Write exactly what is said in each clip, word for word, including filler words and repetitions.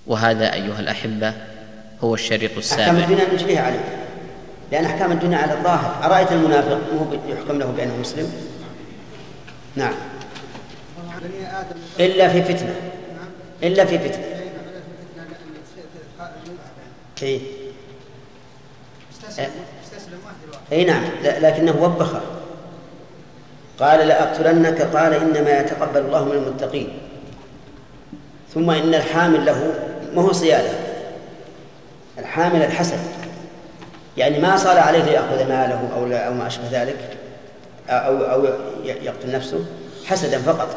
وهذا أيها الأحبة هو الشريط السابع. أحكام الدنيا نجريها عليه، لأن أحكام الدنيا على الظاهر. أرأيت المنافق يحكم له بأنه مسلم؟ نعم، إلا في فتنة، إلا في فتنة. إيه؟ أي نعم، لكنه وبخه، قال لأقتلنك، قال إنما يتقبل الله من المتقين. ثم إن الحامل له ما هو صيادة، الحامل الحسد، يعني ما صار عليه ليأخذ ماله أو, أو ما أشبه ذلك، أو, أو يقتل نفسه حسدا فقط.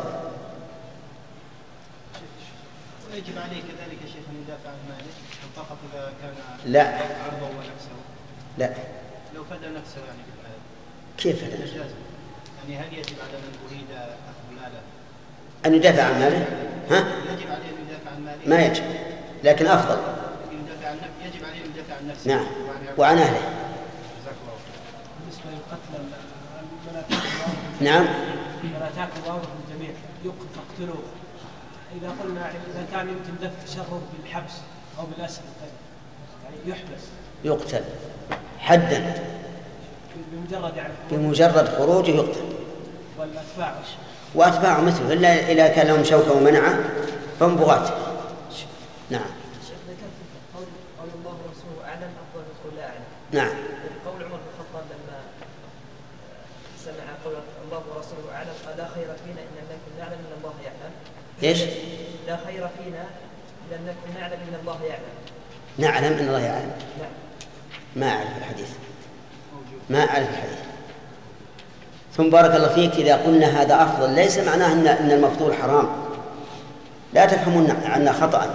يجب عليه كذلك يا شيخ أن يدافع عن ماله فقط إذا كان لا عرضه ونفسه؟ لا، لو فدى نفسه يعني بالمال كيف فدى نفسه؟ يعني هل يجب على من أريد أخذ ماله أن يدافع عن ماله؟ ها؟ يجب عليه أن يدافع عن ماله؟ ما يجب، لكن أفضل يدافع عن نفسه. يجب عليه أن يدافع عن نفسه. نعم، وعن أهله. بالنسبة للقتل نعم، المناطق واضح للجميع، يقتلوا. إذا قلنا إذا كان يمكن دفع تشرب بالحبس أو بالأسر يعني يحبس، يقتل حدا بمجرد يعني بمجرد خروجه يقتل. والأتباع وأتباعه مثله، إلا إذا كان لهم شوكة ومنعة فهم بغاة. نعم. شيخ ذكرت قول قول الله ورسوله أعلم أفضل من قول لا أعلم. نعم. قول عمر بن الخطاب لما سمع قول الله ورسوله أعلم قال لا خير فينا إن لم نكن نعلم إن الله يعلم. إيش؟ لا خير فينا إن لم نكن نعلم إن الله يعلم. نعلم إن الله يعلم. نعم. ما أعرف الحديث، ما أعرف الحديث. ثم بارك الله فيك، إذا قلنا هذا أفضل ليس معناه أن المفضول حرام، لا تفهمون عنا خطأ.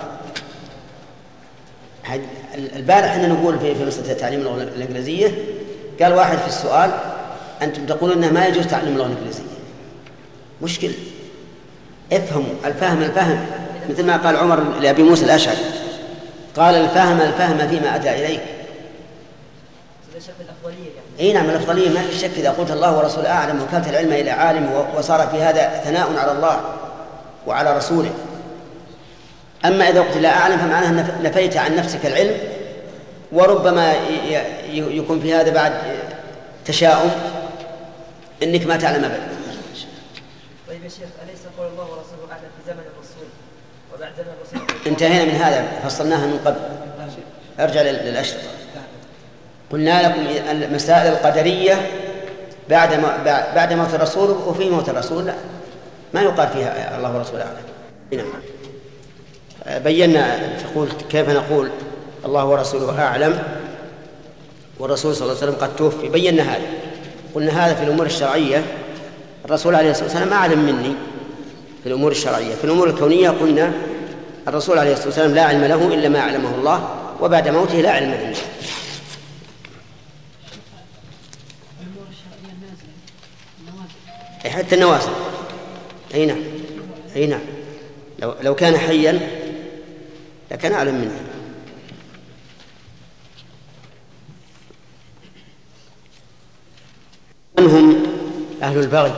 البارح أننا نقول في مسألة تعليم اللغة الإنجليزية، قال واحد في السؤال أنتم تقولون أنه ما يجوز تعليم اللغة الإنجليزية. مشكل، افهموا الفهم الفهم، مثل ما قال عمر لأبي موسى الأشعري، قال الفهم الفهم فيما أتى إليك. اي نعم، الافضليه ما في شك. اذا قلت الله ورسوله اعلم وكلت العلم الى عالم وصار في هذا ثناء على الله وعلى رسوله. اما اذا قلت لا اعلم فمعناه ان نفيت عن نفسك العلم، وربما يكون في هذا بعد تشاؤم انك ما تعلم ابدا. طيب يا شيخ، اليس قول الله ورسوله اعلم في زمن الرسول وبعد زمن الرسول؟ انتهينا من هذا، فصلناها من قبل. ارجع للاشرطه. قلنا لكم المسائل القدرية بعد بعد موت الرسول وفي موت الرسول لا ما يقال فيها الله ورسوله أعلم. نعم. بينا تقول كيف نقول الله ورسوله أعلم والرسول صلى الله عليه وسلم قد توفي، بينا هذا. قلنا هذا في الأمور الشرعية الرسول عليه الصلاة والسلام أعلم مني في الأمور الشرعية. في الأمور الكونية قلنا الرسول عليه الصلاة والسلام لا علم له إلا ما علمه الله، وبعد موته لا علم له. حتى النوازل. أي نعم، أي نعم، لو, لو كان حيا لكان أعلم منه. من هم أهل البغي؟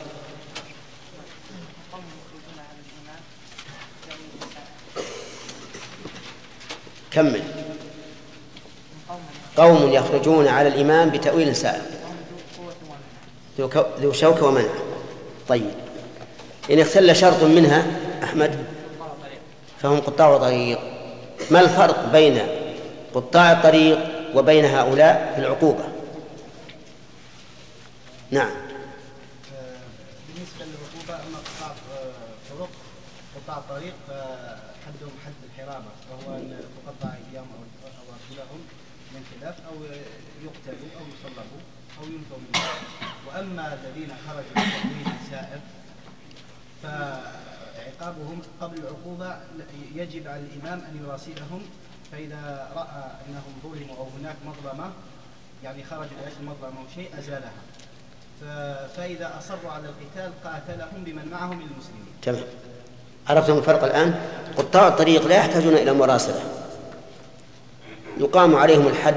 كمل. قوم يخرجون على الإمام بتأويل سائغ ذو شوكة ومنع. طيب، إن اختل شرط منها أحمد فهم قطاع طريق. ما الفرق بين قطاع الطريق وبين هؤلاء في العقوبة؟ نعم. بالنسبة للعقوبة، أما قطاع طرق قطاع الطريق حدهم حد الحرابة، وهو أن تقطع أيديهم أو أرجلهم من خلاف، أو يقتلوا أو يصلبوا أو ينفوا منه. وأما الذين خرجوا بتأويل سائغ فعقابهم قبل العقوبة يجب على الإمام أن يراسلهم، فإذا رأى أنهم ظلموا أو هناك مظلمة يعني خرجوا لأجل مظلمة أو شيء أزالها، فإذا أصروا على القتال قاتلهم بمن معهم من المسلمين. تمام، عرفتم الفرق الآن. قطاع الطريق لا يحتاجون إلى مراسلة، يقام عليهم الحد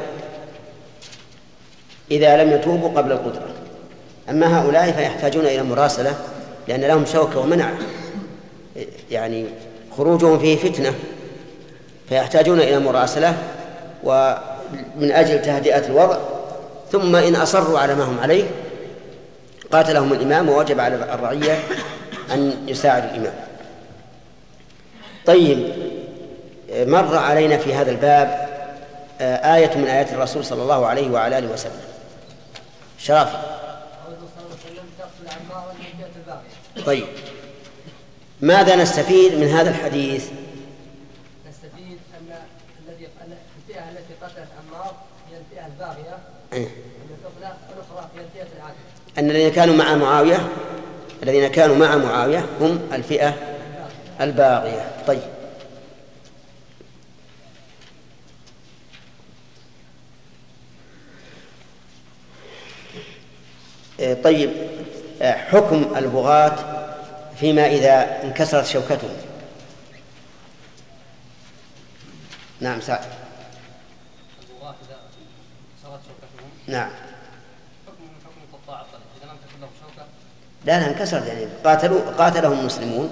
إذا لم يتوبوا قبل القدرة. أما هؤلاء فيحتاجون إلى مراسلة لأن لهم شوكة ومنع، يعني خروجهم فيه فتنة. فيحتاجون إلى مراسلة ومن أجل تهدئة الوضع، ثم إن أصروا على ما هم عليه قاتلهم الإمام، ووجب على الرعية أن يساعد الإمام. طيب، مر علينا في هذا الباب آية من آيات الرسول صلى الله عليه وعلى آله وسلم. شرافي. طيب، ماذا نستفيد من هذا الحديث؟ نستفيد أن الذي الفئة التي قتلت عمار هي الفئة الباغية، إيه؟ الأخرى هي الفئة العادلة. أن الذين كانوا مع معاوية الذين كانوا مع معاوية هم الفئة الباغية. طيب، طيب، حكم البغاة فيما إذا انكسرت شوكتهم. نعم سعد. البغاة إذا انكسرت شوكتهم. نعم. حكم حكم قطاع الطريق إذا لم تكن له شوكة. لا لا انكسرت، يعني قاتلوا قاتلهم المسلمون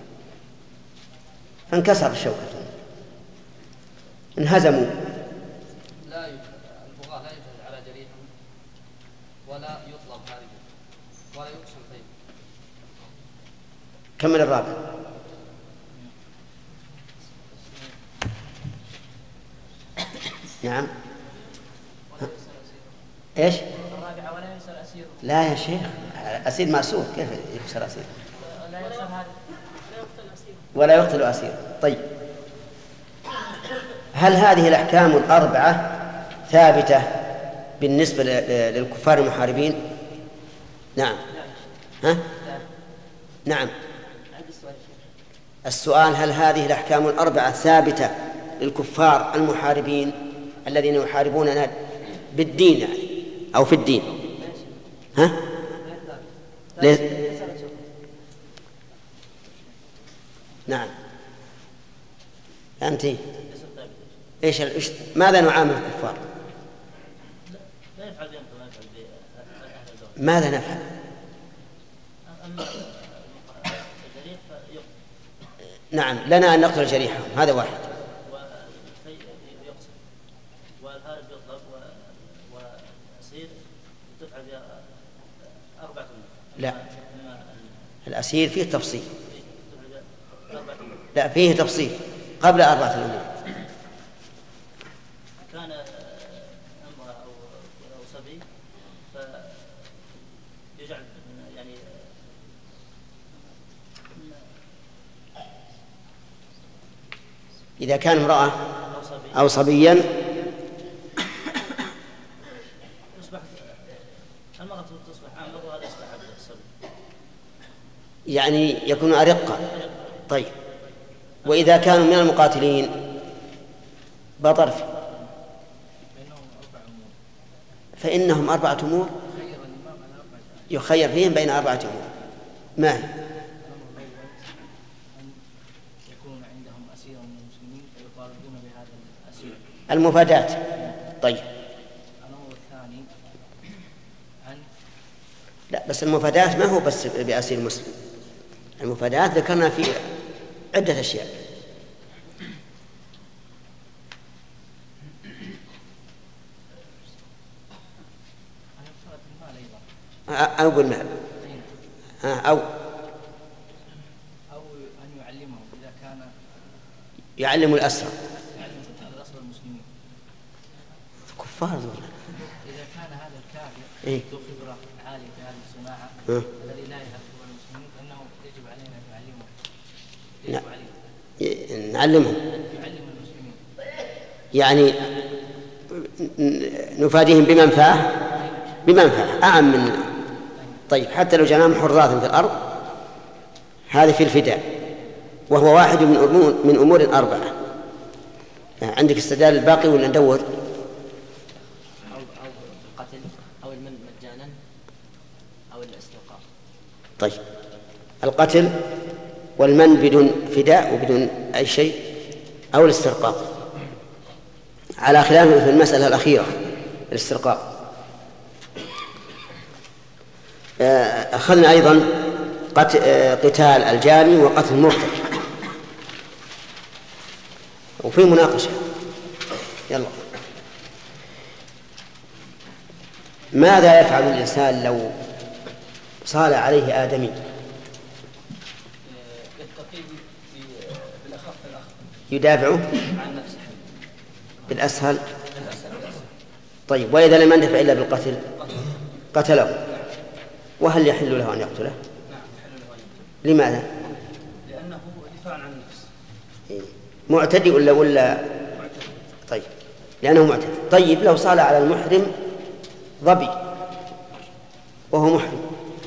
فانكسر شوكتهم، انهزموا. لا يجهز البغاة لا يجهز على جريحهم ولا يطلب هاربا ولا يقسم فيه. كمل الرابع. نعم. ايش؟ الرابع ولا يسأل أسير. لا يا شيخ، أسير مأسور، كيف يكسر أسير؟ لا يسأل هذا ولا يقتل أسير. طيب، هل هذه الأحكام الأربعة ثابتة بالنسبة للكفار المحاربين؟ نعم. ها؟ نعم. السؤال: هل هذه الأحكام الأربعة ثابتة للكفار المحاربين الذين يحاربوننا بالدين يعني أو في الدين؟ ها؟ ليس. نعم. أنت إيش إيش ماذا نعامل الكفار؟ ماذا نفعل؟ نعم، لنا أن نقتل جريحهم، هذا واحد. والهارب يطلب وأسير تفعل أربعة. لا، الأسير فيه تفصيل. لا، فيه تفصيل قبل أربعة الأمور. كان امرأة أو صبي فيجعل يعني إذا كان امرأة أو صبيا تصبح المرأة تصبح عامة وهذا يصبح عبد الصبي، يعني يكون أرقة. طيب، وإذا كانوا من المقاتلين بطل فإنهم أربعة أمور يخير فيهم بين أربعة أمور. ما هي؟ يكون عندهم أسير من المسلمين فيطالبون بهذا الأسير. المفادات. طيب. الأمر الثاني أن لا، بس المفادات ما هو بس بأسير مسلم. المفادات ذكرنا في عدة أشياء. أقول مال أو أو أن يعلمهم إذا كان يعلم الأسرى يعلم الأسرى المسلمين كفار دول. إذا كان هذا الكافر إيه؟ ذو خبرة عالية في هذه الصناعة أه؟ الذي لا يهرب المسلمين فإنه يجب علينا أن نعلمه. لا. يجب علينا نعلمهم يعلم المسلمين، يعني نفاديهم بمنفعة بمنفعة أعم من. طيب، حتى لو جناهم حرات في الأرض هذا في الفداء، وهو واحد من أمور من أمور أربعة. عندك استدلال الباقي ولا ندور؟ أو أو القتل أو المن مجانا أو الاستوقاف. طيب، القتل والمن بدون فداء وبدون أي شيء أو الاسترقاق، على خلاف في المسألة الأخيرة الاسترقاق. أخذنا أيضا قتال الجاني وقتل المرتد. وفي مناقشة. يلا، ماذا يفعل الإنسان لو صال عليه آدمي؟ يدافعه عن نفسه بالأسهل. طيب، وإذا لم يندفع إلا بالقتل قتله، وهل يحل له أن يقتله؟ نعم يحل له. لماذا؟ لأنه دفاع عن النفس. معتدي ولا ولا طيب، لأنه معتدي. طيب، لو صال على المحرم ظبي وهو محرم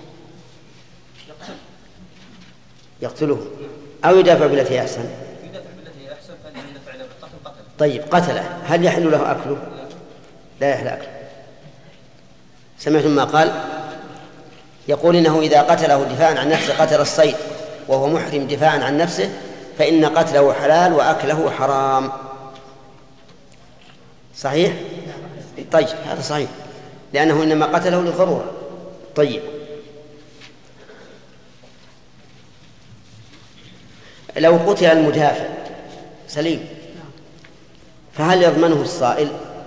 يقتله أو يدافع بالتي هي أحسن؟ يدافع بالتي هي أحسن، فإن يدافع إلى بالقتل قتله. طيب، قتله، هل يحل له أكله؟ لا يحل أكله. سمعتم ما قال؟ يقول إنه إذا قتله دفاعا عن نفسه قتل الصيد وهو محرم دفاعا عن نفسه فإن قتله حلال وأكله حرام. صحيح؟ طيب، هذا صحيح، لأنه إنما قتله للضرورة. طيب، لو قتل المدافع سليم فهل يضمنه الصائل؟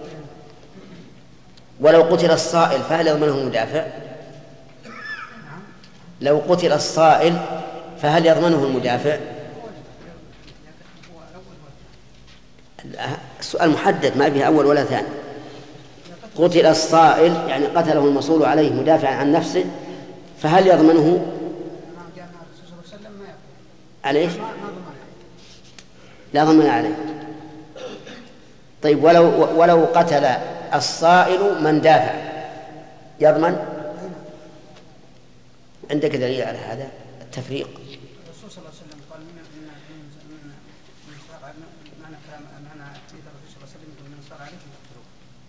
ولو قتل الصائل فهل يضمنه المدافع؟ لو قتل الصائل فهل يضمنه المدافع؟ السؤال محدد، ما فيه أول ولا ثاني. قتل الصائل يعني قتله المصول عليه مدافعا عن نفسه، فهل يضمنه عليه؟ لا ضمن عليه. طيب، ولو ولو قتل الصائل من دافع يضمن؟ عندك دليل على هذا التفريق؟ الرسول صلى الله عليه وسلم قال من من من من صار معنى كلام معنى إذا الرسول صلى الله عليه وسلم من صار عليه يقتلوه.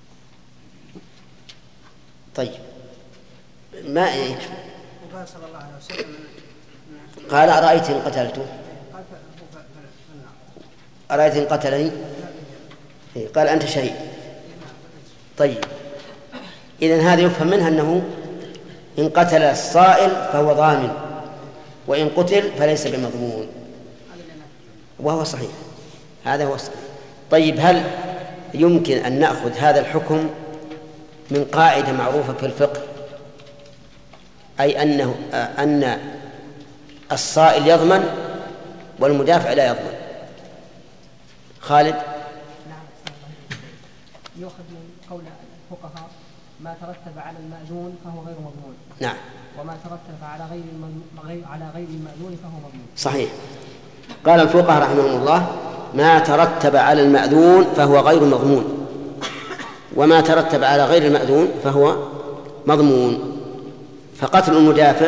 طيب، ما يكفي. وقال صلى الله عليه وسلم قال أرأيت إن قتلته؟ قال أرأيت إن قتلني؟ قال أنت شهيد. طيب، إذن هذا يفهم منها أنه إن قتل الصائل فهو ضامن، وإن قتل فليس بمضمون، وهو صحيح، هذا هو الصحيح. طيب، هل يمكن أن نأخذ هذا الحكم من قاعدة معروفة في الفقه، أي أنه أن الصائل يضمن والمدافع لا يضمن؟ خالد؟ يؤخذ من قول الفقهاء ما ترتب على المأذون فهو غير مضمون. نعم. وما ترتب على غير المأذون على غير المأذون فهو مضمون. صحيح. قال الفقهاء رحمهم الله ما ترتب على المأذون فهو غير مضمون، وما ترتب على غير المأذون فهو مضمون. فقتل المدافع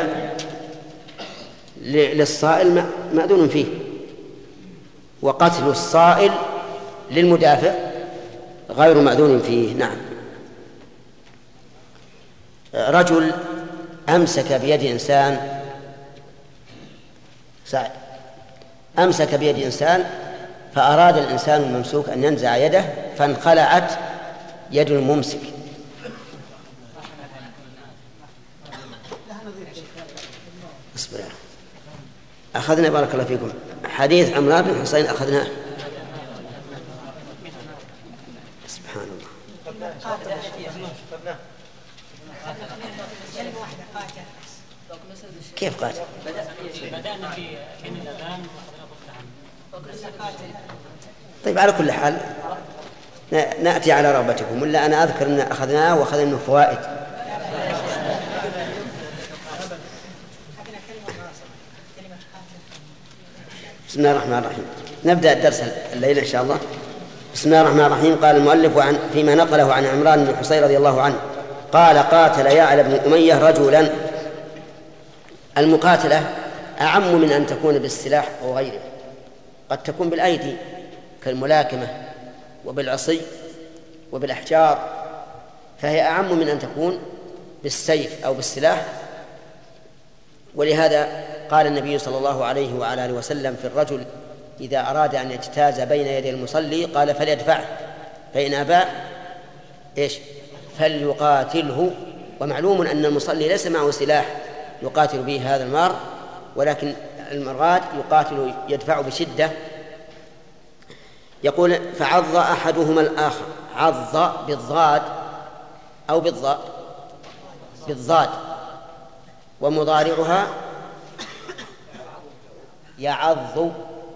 للصائل مأذون فيه، وقتل الصائل للمدافع غير مأذون فيه. نعم. رجل أمسك بيد إنسان سعد أمسك بيد إنسان فأراد الإنسان الممسوك أن ينزع يده فانخلعت يد الممسك. اصبر، أخذنا بارك الله فيكم حديث عمران بن حسين أخذناه. سبحان الله. كيف قاتل؟ بدأنا في الأذان. طيب، على كل حال نأتي على رغبتكم، ولا أنا أذكر أن أخذناه وأخذنا منه فوائد. بسم الله الرحمن الرحيم. نبدأ الدرس الليلة إن شاء الله. بسم الله الرحمن الرحيم. قال المؤلف عن فيما نقله عن عمران بن حسين رضي الله عنه قال قاتل يعلى بن أمية رجلا. المقاتلة أعم من أن تكون بالسلاح أو غيره، قد تكون بالأيدي كالملاكمة وبالعصي وبالأحجار، فهي أعم من أن تكون بالسيف أو بالسلاح. ولهذا قال النبي صلى الله عليه وعلى آله وسلم في الرجل إذا أراد أن يجتاز بين يدي المصلي قال فليدفعه، فإن أبى إيش فليقاتله. ومعلوم أن المصلي ليس معه سلاح يقاتل به هذا المار، ولكن المراد يقاتل يدفع بشدة يقول فعض أحدهما الآخر. عض بالضاد أو بالضاء؟ بالضاد. ومضارعها يعض،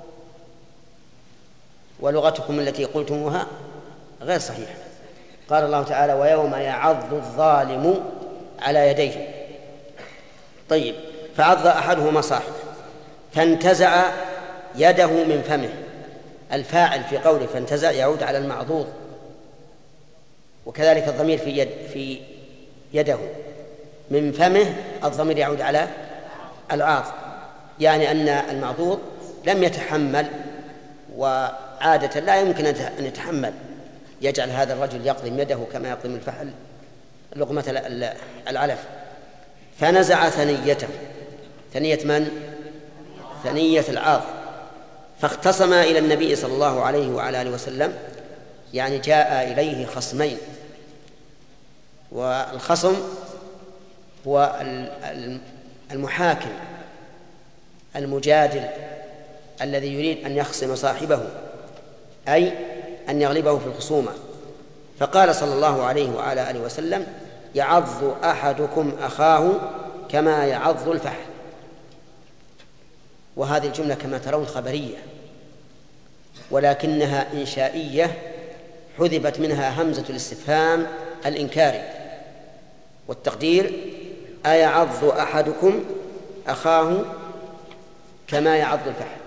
ولغتكم التي قلتموها غير صحيحة. قال الله تعالى ويوم يعض الظالم على يديه. طيب، فعض أحدهما صاحبه فانتزع يده من فمه. الفاعل في قوله فانتزع يعود على المعضوض، وكذلك الضمير في يد في يده. من فمه الضمير يعود على العاض، يعني أن المعضوض لم يتحمل، وعادة لا يمكن أن يتحمل يجعل هذا الرجل يقضم يده كما يقضم الفحل لقمة العلف، فنزع ثنيته. ثنية من؟ ثنية العاض. فاختصم إلى النبي صلى الله عليه وعلى آله وسلم، يعني جاء إليه خصمين. والخصم هو المحاكم المجادل الذي يريد أن يخصم صاحبه، أي أن يغلبه في الخصومة. فقال صلى الله عليه وعلى آله وسلم يعض أحدكم أخاه كما يعض الفحل. وهذه الجملة كما ترون خبرية، ولكنها إنشائية، حذفت منها همزة الاستفهام الإنكاري، والتقدير أيعض أحدكم أخاه كما يعض الفحل.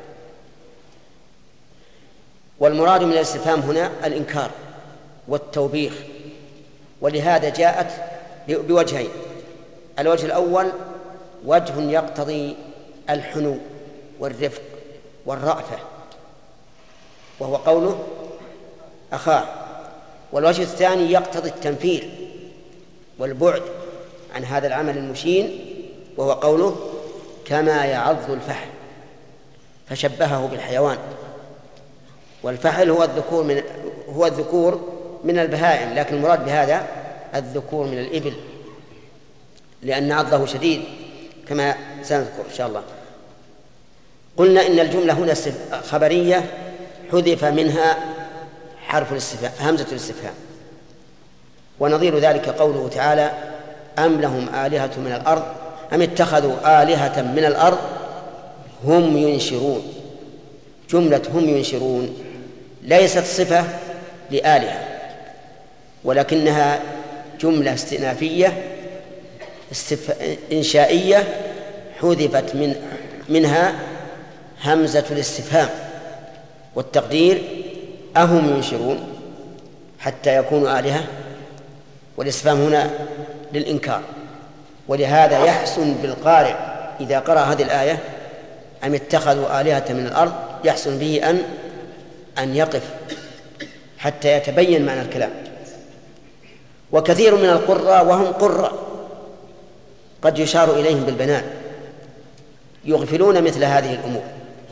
والمراد من الاستفهام هنا الإنكار والتوبيخ، ولهذا جاءت بوجهين. الوجه الأول وجه يقتضي الحنو والرفق والرأفة، وهو قوله أخاه. والوجه الثاني يقتضي التنفير والبعد عن هذا العمل المشين، وهو قوله كما يعض الفحل، فشبهه بالحيوان. والفحل هو الذكور من هو الذكور من البهائم، لكن المراد بهذا الذكور من الإبل، لأن عضه شديد كما سنذكر إن شاء الله. قلنا إن الجملة هنا خبرية حذف منها حرف الاستفهام، همزة الاستفهام. ونظير ذلك قوله تعالى أم لهم آلهة من الأرض أم اتخذوا آلهة من الأرض هم ينشرون. جملة هم ينشرون ليست صفة لآلهة، ولكنها جملة استئنافية استف... إنشائية حذفت من منها همزة الاستفهام، والتقدير أهم ينشرون حتى يكونوا آلهة، والاستفهام هنا للإنكار. ولهذا يحسن بالقارئ إذا قرأ هذه الآية أم اتخذوا آلهة من الأرض، يحسن به أن أن يقف حتى يتبين معنى الكلام. وكثير من القراء وهم قراء قد يشار إليهم بالبنان يغفلون مثل هذه الأمور.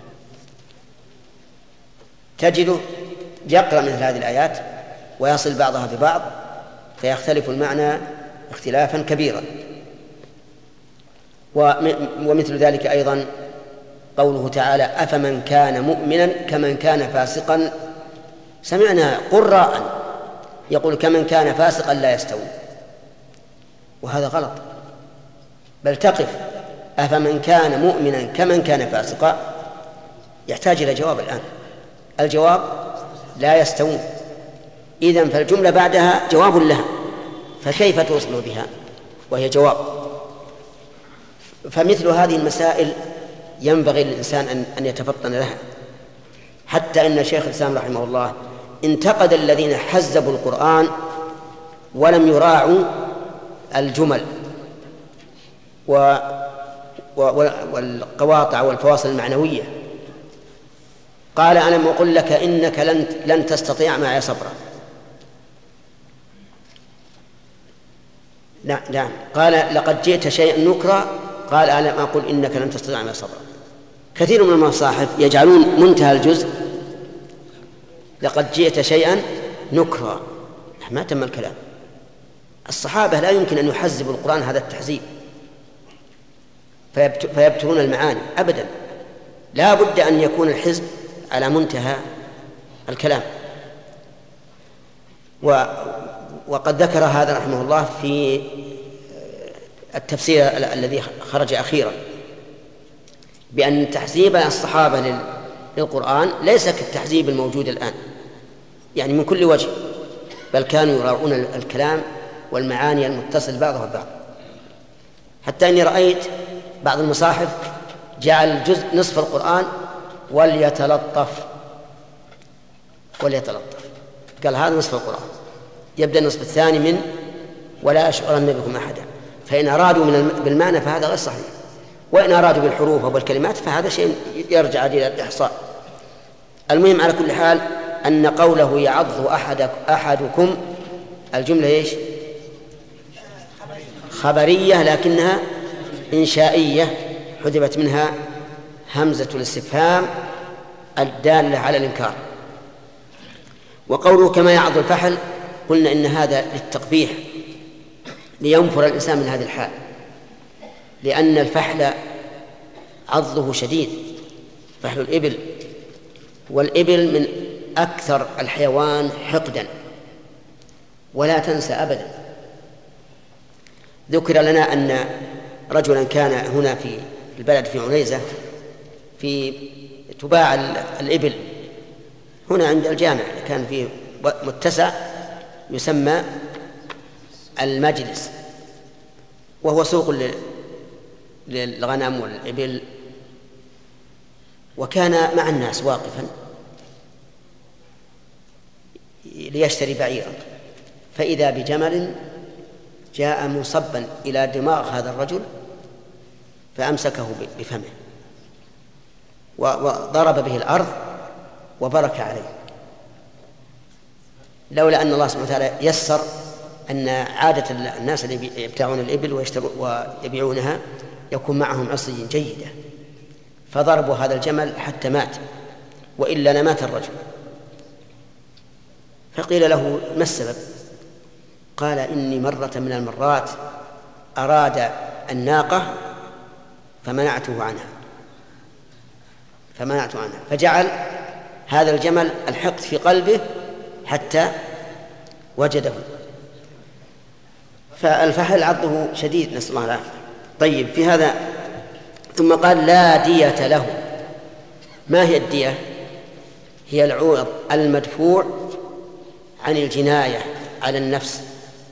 تجده يقرأ مثل هذه الآيات ويصل بعضها ببعض فيختلف المعنى اختلافا كبيرا. ومثل ذلك أيضا قوله تعالى أفمن كان مؤمنا كمن كان فاسقا. سمعنا قراء يقول كمن كان فاسقا لا يستوي، وهذا غلط، بل تقف أفمن كان مؤمنا كمن كان فاسقا يحتاج إلى جواب الآن. الجواب لا يستوون، إذن فالجملة بعدها جواب لها، فكيف توصل بها وهي جواب؟ فمثل هذه المسائل ينبغي للإنسان أن يتفطن لها، حتى أن شيخ الإسلام رحمه الله انتقد الذين حزبوا القرآن ولم يراعوا الجمل و... و... والقواطع والفواصل المعنوية. قال ألم أقل لك إنك لن, لن تستطيع معي صبرا. لا نعم. قال لقد جئت شيئا نكرا. قال ألم أقل إنك لن تستطيع معي صبرا. كثير من المصاحف يجعلون منتهى الجزء لقد جئت شيئا نكرا، ما تم الكلام. الصحابة لا يمكن أن يحزبوا القرآن هذا التحزيب فيبترون المعاني أبدا. لا بد أن يكون الحزب على منتهى الكلام. و وقد ذكر هذا رحمه الله في التفسير الذي خرج أخيرا بأن تحزيب الصحابة للقرآن ليس كالتحزيب الموجود الآن، يعني من كل وجه، بل كانوا يراعون الكلام والمعاني المتصل بعضها ببعض، حتى أني رأيت بعض المصاحف جعل جزء نصف القرآن وليتلطف وليتلطف قال هذا نصف القرآن، يبدأ النصف الثاني من ولا أشعرن بكم أحدا. فإن أرادوا من بالمعنى فهذا غير صحيح، وإن أرادوا بالحروف وبالكلمات فهذا شيء يرجع إلى الإحصاء. المهم على كل حال أن قوله يعض أحد أحدكم الجملة إيش؟ خبرية لكنها إنشائية، حذفت منها همزة الاستفهام الدالة على الإنكار. وقوله كما يعض الفحل قلنا إن هذا للتقبيح، لينفر الإنسان من هذه الحال، لأن الفحل عضه شديد، فحل الإبل، والإبل من أكثر الحيوان حقدا. ولا تنسى أبدا ذكر لنا أن رجلا كان هنا في البلد في عنيزة في تباع الإبل هنا عند الجامع، كان فيه متسع يسمى المجلس، وهو سوق للغنم والإبل، وكان مع الناس واقفا ليشتري بعيرا، فإذا بجمل جاء مصبا إلى دماغ هذا الرجل فأمسكه بفمه وضرب به الأرض وبرك عليه، لولا أن الله سبحانه وتعالى يسر أن عادة الناس اللي يبتاعون الإبل ويبيعونها يكون معهم عصي جيدة، فضربوا هذا الجمل حتى مات، وإلا لمات الرجل. فقيل له ما السبب؟ قال إني مرة من المرات أراد الناقة فمنعته عنها فمنعته عنها فجعل هذا الجمل الحقد في قلبه حتى وجده. فالفحل عضه شديد، نسأل الله العافية. طيب، في هذا ثم قال لا دية له. ما هي الدية؟ هي العوض المدفوع عن الجناية على النفس،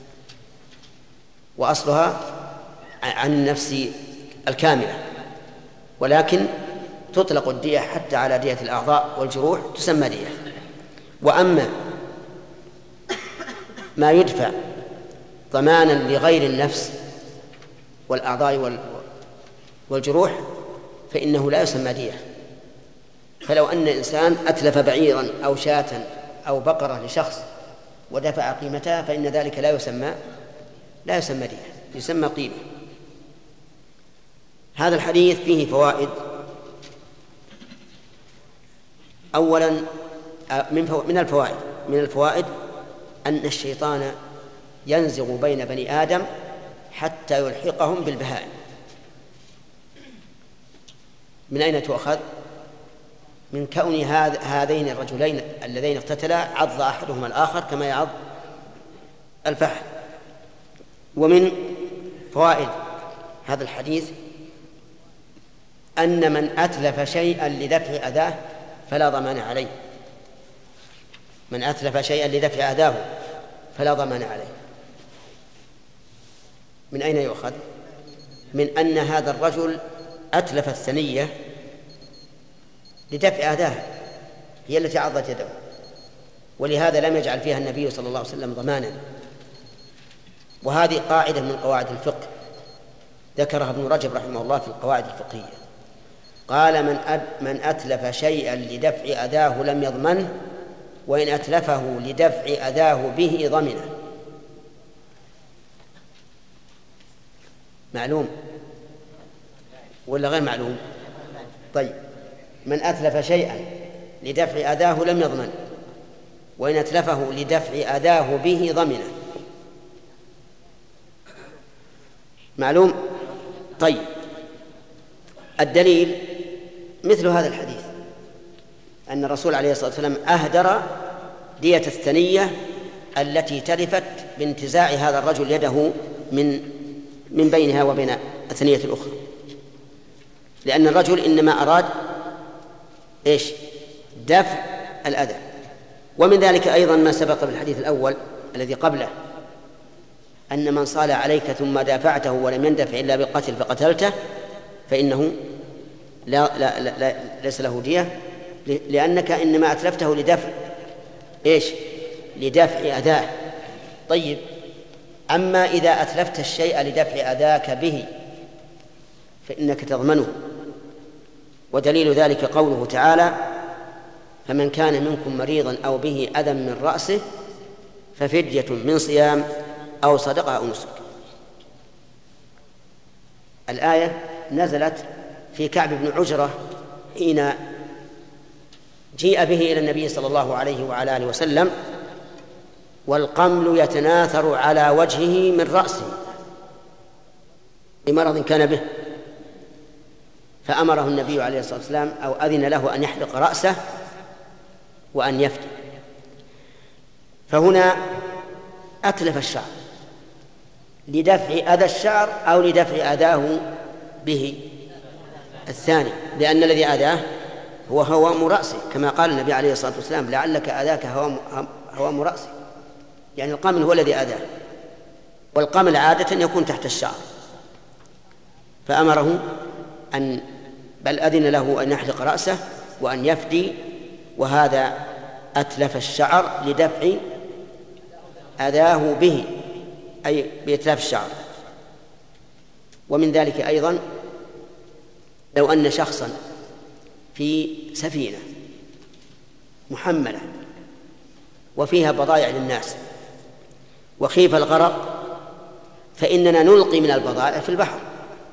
وأصلها عن النفس الكاملة، ولكن تطلق الدية حتى على دية الأعضاء والجروح تسمى دية. وأما ما يدفع ضمانا لغير النفس والأعضاء والجروح فإنه لا يسمى دية. فلو أن إنسان أتلف بعيرا أو شاة أو بقرة لشخص ودفع قيمتها فإن ذلك لا يسمى لا يسمى دية، يسمى قيمة. هذا الحديث فيه فوائد. أولا من الفوائد من الفوائد أن الشيطان ينزغ بين بني آدم حتى يلحقهم بالبهائم. من أين تؤخذ؟ من كون هذين الرجلين اللذين اقتتلا عض أحدهما الآخر كما يعض الفحل. ومن فوائد هذا الحديث أن من أتلف شيئا لدفع أذاه فلا ضمان عليه. من أتلف شيئا لدفع أذاه فلا ضمان عليه. من أين يؤخذ؟ من أن هذا الرجل أتلف الثنية لدفع أذاه، هي التي عضت يده، ولهذا لم يجعل فيها النبي صلى الله عليه وسلم ضمانا. وهذه قاعدة من قواعد الفقه ذكرها ابن رجب رحمه الله في القواعد الفقهية. قال من, أد من أتلف شيئا لدفع أذاه لم يضمنه، وإن أتلفه لدفع أذاه به ضمنه. معلوم ولا غير معلوم؟ طيب، من أتلف شيئا لدفع أذاه لم يضمن، وإن أتلفه لدفع أذاه به ضمنه. معلوم؟ طيب، الدليل مثل هذا الحديث. أن الرسول عليه الصلاة والسلام أهدر دية الثنية التي تلفت بانتزاع هذا الرجل يده من من بينها وبين الثنية الأخرى، لأن الرجل إنما أراد إيش؟ دفع الأذى. ومن ذلك أيضا ما سبق بالحديث الأول الذي قبله، أن من صال عليك ثم دافعته ولم يندفع إلا بالقتل فقتلته فإنه لا لا لا لا ليس له دية، لأنك إنما أتلفته لدفع إيش؟ لدفع أذاه. طيب، أما إذا أتلفت الشيء لدفع أذاك به فإنك تضمنه، ودليل ذلك قوله تعالى: فمن كان منكم مريضا أو به أذى من رأسه ففدية من صيام أو صدقة أو نسك. الآية نزلت في كعب بن عجرة حين جيء به إلى النبي صلى الله عليه وعلى آله وسلم والقمل يتناثر على وجهه من رأسه لمرض كان به، فأمره النبي عليه الصلاة والسلام أو أذن له أن يحلق رأسه وأن يفدي. فهنا أتلف الشعر لدفع أذى الشعر أو لدفع أذاه به الثاني، لأن الذي أذاه هو هوام رأسه، كما قال النبي عليه الصلاة والسلام: لعلك أذاك هوام رأسه، يعني القمل هو الذي أذاه، والقمل عادة يكون تحت الشعر. فأمره أن بل أذن له أن يحلق رأسه وأن يفدي، وهذا أتلف الشعر لدفع أذاه به، أي بإتلاف الشعر. ومن ذلك أيضا لو أن شخصا في سفينة محملة وفيها بضائع للناس وخيف الغرق، فإننا نلقي من البضائع في البحر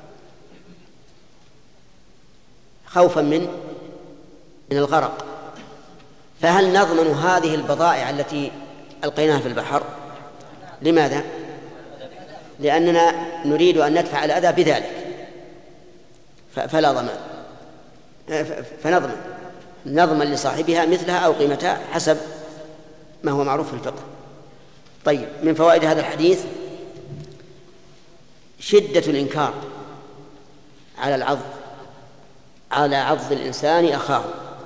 خوفا من من الغرق، فهل نضمن هذه البضائع التي ألقيناها في البحر؟ لماذا؟ لأننا نريد أن ندفع الأذى بذلك، فلا ضمان، فنضمن نضمن لصاحبها مثلها أو قيمتها حسب ما هو معروف في الفقه. طيب، من فوائد هذا الحديث شدة الإنكار على العض على عض الإنسان أخاه.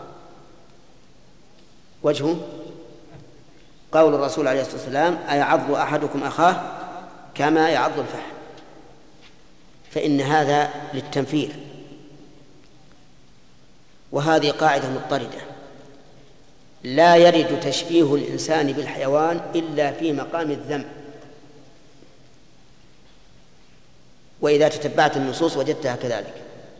وجهه قول الرسول عليه الصلاة والسلام: أيعض أحدكم أخاه كما يعض الفحل؟ فإن هذا للتنفير، وهذه قاعدة مضطردة: لا يرد تشبيه الإنسان بالحيوان إلا في مقام الذم. وإذا تتبعت النصوص وجدتها كذلك.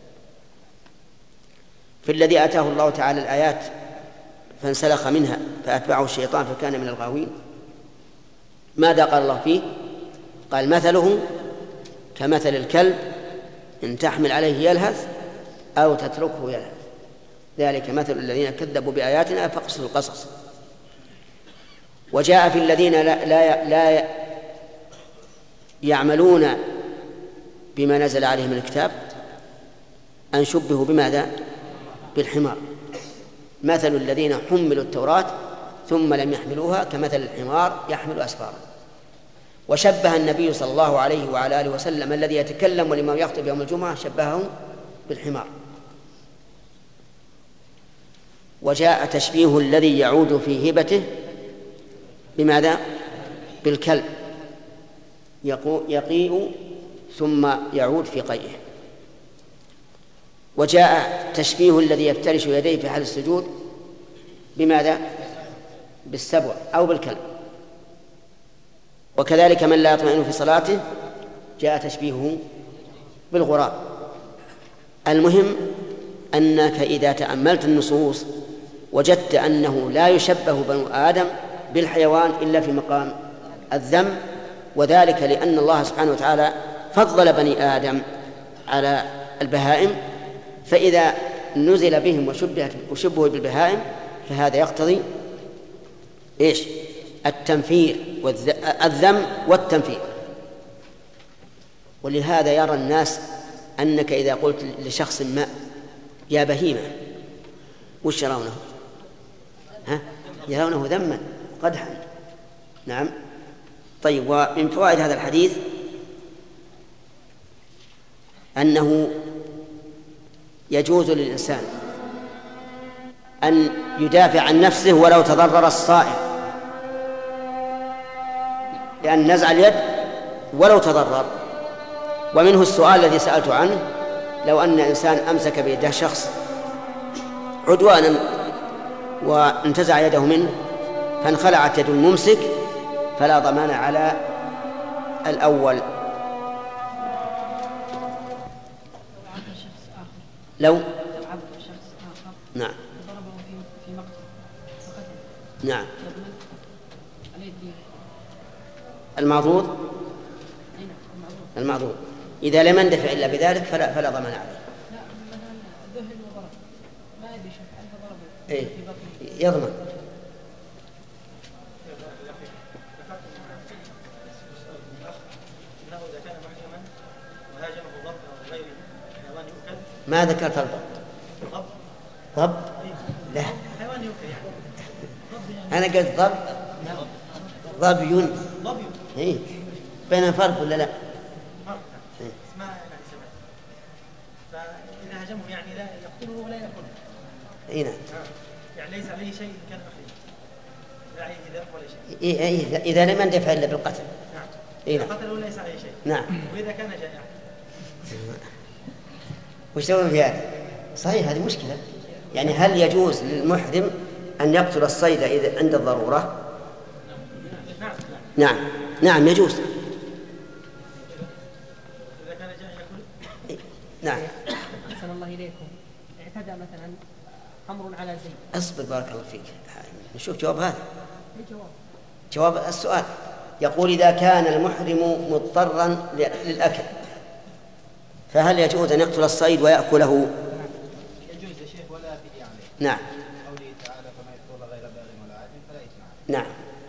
في الذي آتاه الله تعالى الآيات فانسلخ منها فأتبعه الشيطان فكان من الغاوين، ماذا قال الله فيه؟ قال: مثله كمثل الكلب إن تحمل عليه يلهث أو تتركه يلهث، ذلك مثل الذين كذبوا بآياتنا فاقصصوا القصص. وجاء في الذين لا, لا, لا يعملون بما نزل عليهم من الكتاب أن شبهوا بماذا؟ بالحمار. مثل الذين حملوا التوراة ثم لم يحملوها كمثل الحمار يحمل أسفارا. وشبه النبي صلى الله عليه وعلى آله وسلم الذي يتكلم والإمام يخطب يوم الجمعة شبهه بالحمار. وجاء تشبيه الذي يعود في هبته بماذا؟ بالكلب، يقيء ثم يعود في قيئه. وجاء تشبيه الذي يفترش يديه في حال السجود بماذا؟ بالسبع أو بالكلب. وكذلك من لا يطمئن في صلاته جاء تشبيهه بالغراب. المهم أنك إذا تأملت النصوص وجدت أنه لا يشبه بنو آدم بالحيوان إلا في مقام الذم، وذلك لأن الله سبحانه وتعالى فضل بني آدم على البهائم، فإذا نزل بهم وشبهوا بالبهائم فهذا يقتضي إيش؟ التنفير والذم والتنفير. ولهذا يرى الناس أنك إذا قلت لشخص ما يا بهيمة وش يرونه؟ ها؟ يرونه ذما قدحا. نعم. طيب، ومن فوائد هذا الحديث أنه يجوز للإنسان أن يدافع عن نفسه ولو تضرر الصائل، لأن نزع اليد ولو تضرر. ومنه السؤال الذي سألت عنه: لو أن إنسان أمسك بيده شخص عدوانا وانتزع يده منه فانخلعت يد الممسك فلا ضمان على الأول. لو نعم نعم المعضوض المعضوض إذا لم يندفع إلا بذلك فلا فلا ضمان عليه. لا مثلا ذهل وضرب ما يدري شيء عنه ضرب إيه يضمن. ما ذكرت الضب؟ ضب؟ لا، أنا قلت ضب. ضبي. إيه بين فرق ولا لا؟ ما فإذا هجمه يعني لا يقتله ولا يأكله. إيه نعم. يعني ليس عليه شيء كان أخيه، لا عليه ذنب ولا شيء. إيه إيه إذا لم يندفع إلا بالقتل. نعم. إيه إذا قتله ليس عليه شيء. نعم. وإذا كان جائعا. وش تقول في هذا؟ صحيح، هذه مشكلة. يعني هل يجوز للمحرم أن يقتل الصيد إذا عند الضرورة؟ نعم. نعم نعم يجوز. إذا كان جائع يأكل. نعم. أحسن الله إليكم. اعتدى مثلا أمر على زيد. أصبر بارك الله فيك، نشوف جواب هذا. إيه جواب؟ جواب السؤال يقول: إذا كان المحرم مضطرا للأكل فهل يجوز أن يقتل الصيد ويأكله؟ يجوز يا شيخ ولا فدية عليه. نعم. قوله تعالى: فما يقتل غير باغ ولا عاد فلا إثم عليه. نعم.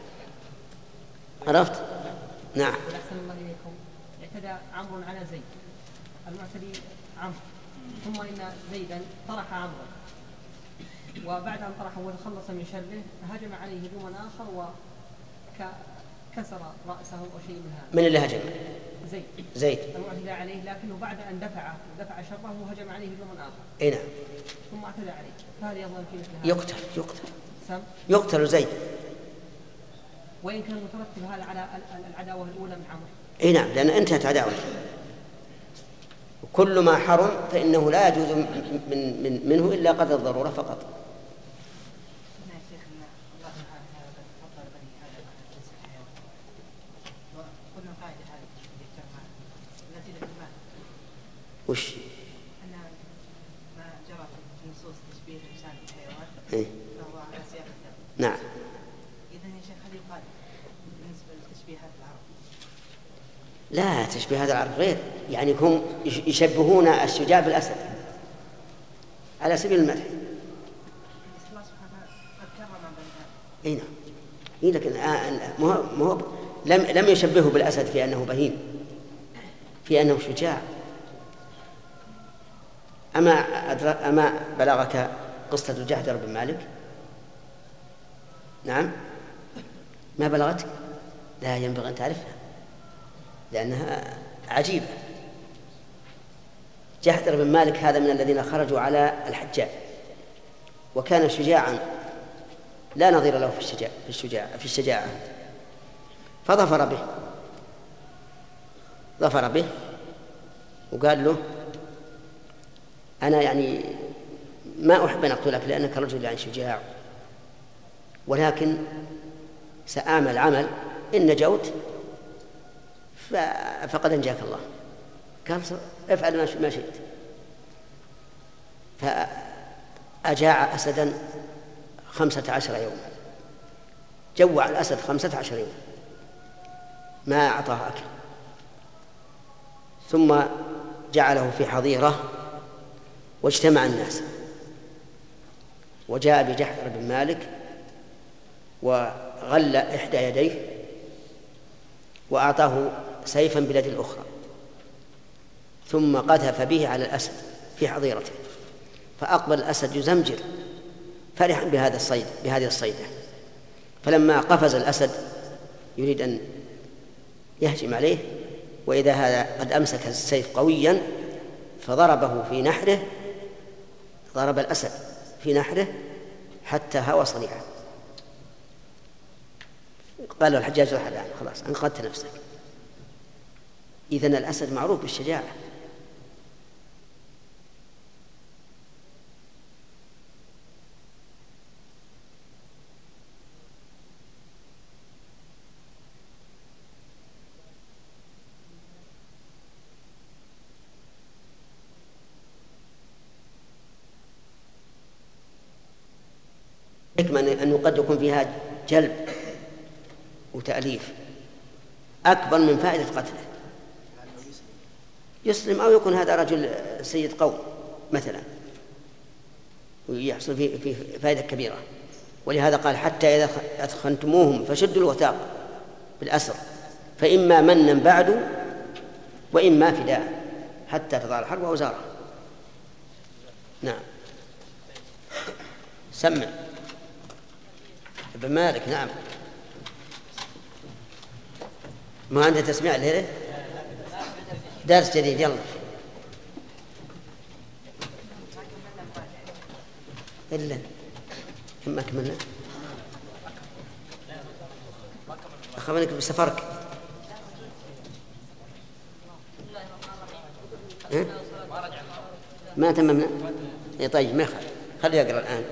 عرفت؟ نعم. أحسن الله إليكم. اعتدى عمرو على زيد، المعتدي عمرو، ثم إن زيدا طرح عمرو، وبعد أن طرحه وتخلص من شره هجم عليه هجوما آخر وكسر رأسه أو شيء من هذا. من اللي هجم؟ زيد. زيد المعتدى عليه، لكنه بعد أن دفع دفع شره هجم عليه هجوما آخر. إيه نعم. ثم اعتدى عليه، فهل يظن في مثل هذا؟ يقتل يقتل سم؟ يقتل زيد، وإن كان مترتب هذا على العداوة الأولى من عمرو. إيه نعم، لأن انتهت عداوته. كل ما حرم فإنه لا يجوز من من منه إلا قدر الضرورة فقط. وش؟ أن ما جرى في نصوص تشبيه الإنسان بالحيوان إيه؟ فهو على سياق الدم. نعم. إذن يا شيخ هل يقال بالنسبة لتشبيهات العرب؟ لا، تشبيهات العرب غير، يعني هم يشبهون الشجاع بالأسد على سبيل المدح. الله سبحانه قد كرم بني آدم. إيه نعم. إيه لكن مو مو لم لم يشبهه بالأسد في أنه بهيم، في أنه شجاع. أما أما بلغك قصة الجحدر بن مالك؟ نعم. ما بلغتك؟ لا، ينبغي أن تعرفها لأنها عجيبة. جحدر بن مالك هذا من الذين خرجوا على الحجاج، وكان شجاعا لا نظير له في الشجاع في الشجاع في الشجاعة، فظفر به ظفر به وقال له: أنا يعني ما أحب أن أقتلك لأنك رجل يعني شجاع، ولكن سأعمل عمل إن نجوت فقد أنجاك الله. قال: افعل ما شئت. فأجاع أسدا خمسة عشر يوما، جوع الأسد خمسة عشر يوما ما أعطاه أكل، ثم جعله في حظيرة واجتمع الناس، وجاء بجحدر بن مالك وغل إحدى يديه وأعطاه سيفا باليد الأخرى، ثم قذف به على الأسد في حظيرته، فأقبل الأسد يزمجر فرحا بهذا الصيد بهذه الصيدة، فلما قفز الأسد يريد أن يهجم عليه، وإذا هذا قد أمسك السيف قويا فضربه في نحره، ضرب الأسد في نحره حتى هوى صنيعه. قال له الحجاج الآن خلاص أنقذت نفسك. إذن الأسد معروف بالشجاعة. حكمة أنه قد يكون فيها جلب وتأليف أكبر من فائدة قتله. يسلم أو يكون هذا رجل سيد قوم مثلا ويحصل فيه في فائدة كبيرة. ولهذا قال حتى إذا أثخنتموهم فشدوا الوثاق بالأسر فإما منا بعد وإما فداء حتى تضع الحرب وأوزارها. نعم سمع ابن مالك. نعم ما أنت تسمع له درس جديد. يلا إلا ما كملنا أخبرك بسفرك. ها؟ ما تممنا. إيه طيب ما خل خليه يقرأ الآن.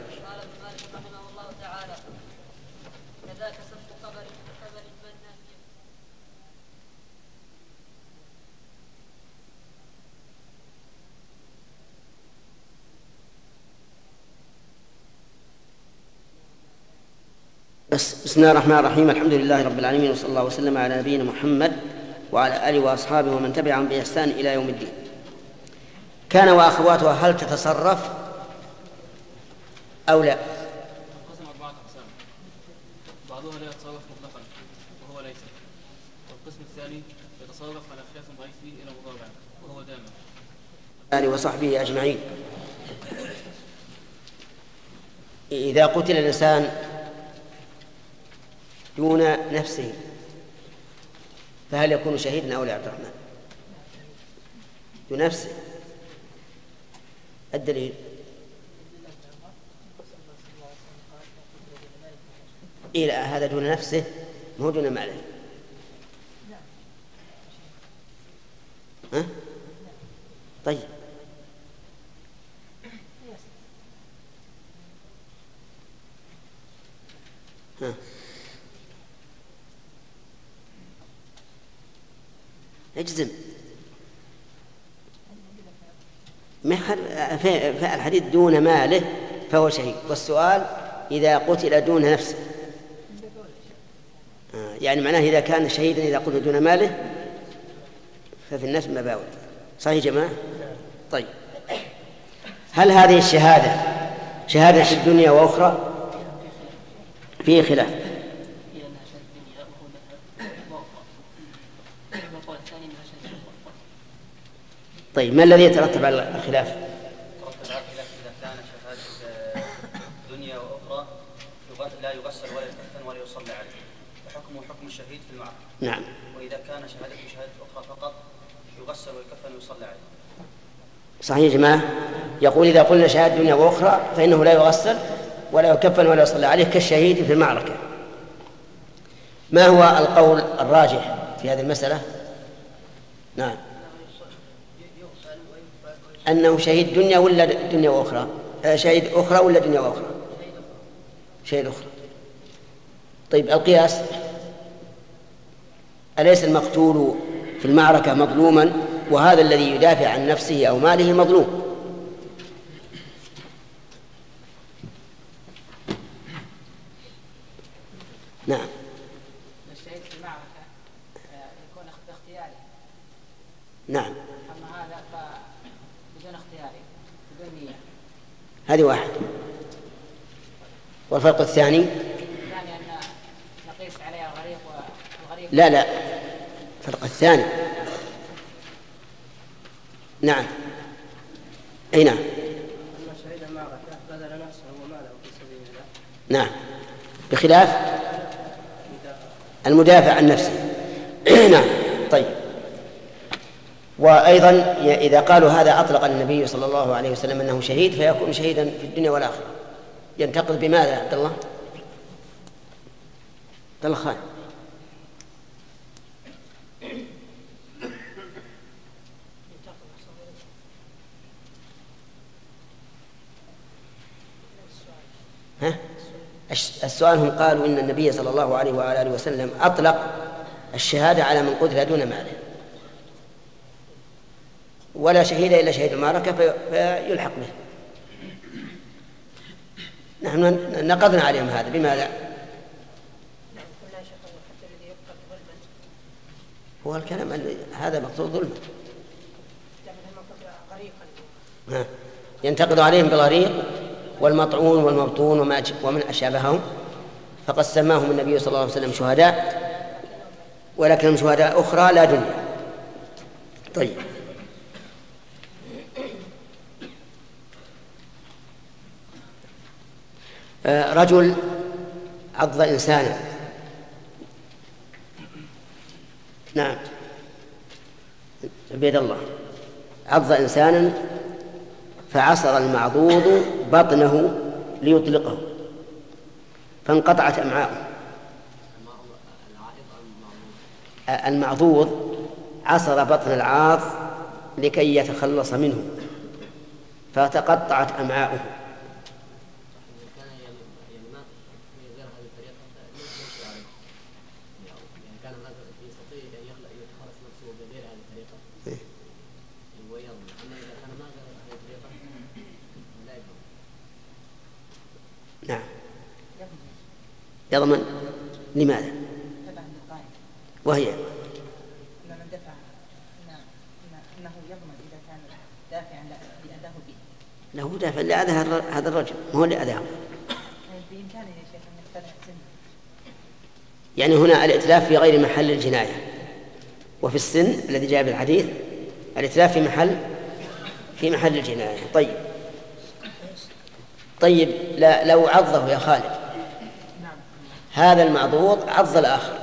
بسم الله الرحمن الرحيم. الحمد لله رب العالمين، وصلى الله وسلم على نبينا محمد وعلى آله وأصحابه ومن تبعهم بإحسان إلى يوم الدين. كان وأخواتها هل تتصرف أو لا؟ قسم أربعة أقسام، بعضها لا يتصرف مطلقا وهو ليس، والقسم الثاني يتصرف على خلاف ضعيف إلى مضارع وهو دائما. آله وصحبه أجمعين. إذا قتل الإنسان دون نفسه فهل يكون شهيدا أو لا؟ عبد الرحمن دون نفسه الدليل؟ إلى هذا دون نفسه مو دون ماله. ها؟ طيب ها اجزم. فالحديث دون ماله فهو شهيد، والسؤال إذا قتل دون نفسه، يعني معناه إذا كان شهيدا إذا قتل دون ماله ففي النفس مباول. صحيح جماعة؟ طيب هل هذه الشهادة شهادة في الدنيا وأخرى؟ فيه خلاف. طيب ما الذي يترتب على الخلاف؟ يترتب على الخلاف إذا كان شهادة دنيا وأخرى لا يغسل ولا يكفن ولا يصلى عليه فحكمه حكم الشهيد في المعركة. نعم. وإذا كان شهادة شهادة أخرى فقط يغسل ويكفن ويصلى عليه. صحيح يا جماعة؟ يقول إذا قلنا شهادة دنيا وأخرى فإنه لا يغسل ولا يكفن ولا يصلى عليه كالشهيد في المعركة. ما هو القول الراجح في هذه المسألة؟ نعم أنه شهيد دنيا ولا دنيا وأخرى؟ شهيد أخرى ولا دنيا وأخرى؟ شهيد أخرى. طيب القياس، أليس المقتول في المعركة مظلوما وهذا الذي يدافع عن نفسه أو ماله مظلوم؟ نعم. الشهيد في المعركة يكون باختياره. نعم. أما هذا فبدون اختياري بدون نية. هذه واحد. والفرق الثاني؟ الثاني أن نقيس عليها الغريق والغريق. لا لا الفرق الثاني. نعم. أي نعم. أما شهيد المعركة بذل نفسه وماله في سبيل نعم، بخلاف المدافع عن نفسه. نعم. طيب، وأيضا إذا قالوا هذا أطلق النبي صلى الله عليه وسلم أنه شهيد فيكون شهيدا في الدنيا والآخرة. ينتقد بماذا يا عبد الله؟ عبد الله خان. ها؟ السؤال هم قالوا إن النبي صلى الله عليه وآله وسلم أطلق الشهادة على من قتل دون ماله، ولا شهيد إلا شهيد المعركة فيلحق به. نحن نقضنا عليهم هذا بماذا؟ هو الكلام أن هذا مقصود ظلم. ينتقد عليهم بالغريق والمطعون والمبطون ومن أشابههم، فقد سماهم النبي صلى الله عليه وسلم شهداء، ولكنهم شهداء أخرى لا دنيا. طيب، آه رجل عض إنسانا. نعم، عبيد الله عض إنسانا فعصر المعضوض بطنه ليطلقه فانقطعت أمعاؤه. المعضوض عصر بطن العاض لكي يتخلص منه فتقطعت أمعاؤه. نعم، يضمن. لماذا؟ وهي من دفع أنه يضمن إذا كان دافعا لأذاه به. له دافع لأذى هذا الرجل، ما هو لأذاه. بإمكانه يا شيخ أن يقتنع سنه. يعني هنا الإتلاف في غير محل الجناية، وفي السن الذي جاء بالحديث الإتلاف في محل في محل الجناية. طيب طيب لا لو عضه يا خالد، هذا المعضوض عض الآخر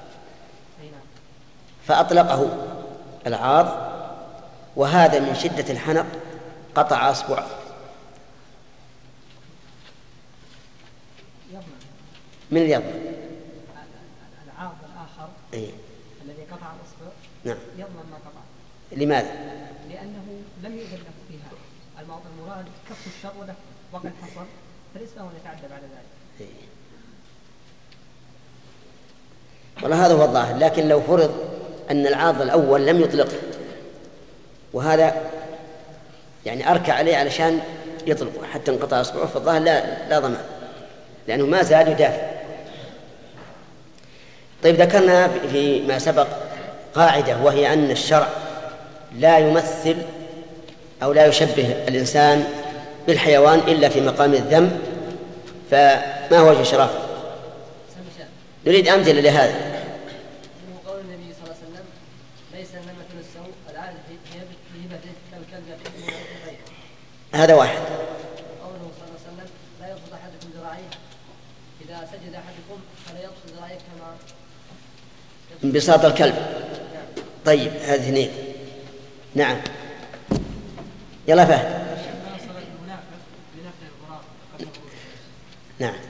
فأطلقه العاض، وهذا من شدة الحنق قطع أصبعه، من يضمن؟ العاض الآخر إيه؟ الذي قطع الأصبع نعم يضمن ما قطع. لماذا؟ لأنه لم يؤذن له فيها. المراد كف الشر له وقد حصل، فليس له أن يتعدى بعد ذلك. إيه؟ والله هذا هو الظاهر، لكن لو فرض أن العاض الأول لم يطلقه وهذا يعني أركع عليه علشان يطلقه حتى انقطع أصبعه، فالظاهر لا لا ضمان، لأنه ما زال يدافع. طيب، ذكرنا فيما سبق قاعدة، وهي أن الشرع لا يمثل أو لا يشبه الإنسان بالحيوان إلا في مقام الذم، فما هو وجه شرافه؟ نريد أمثلة لهذا. قول النبي صلى الله عليه وسلم: ليس النمة السوء العادة في هبته لو كان ذا هذا واحد. قوله صلى الله عليه وسلم: لا يبسط أحدكم ذراعيه إذا سجد أحدكم فلا يبسط ذراعيه كما انبساط الكلب. طيب، هذه اثنين. نعم، يلا فهد. نعم.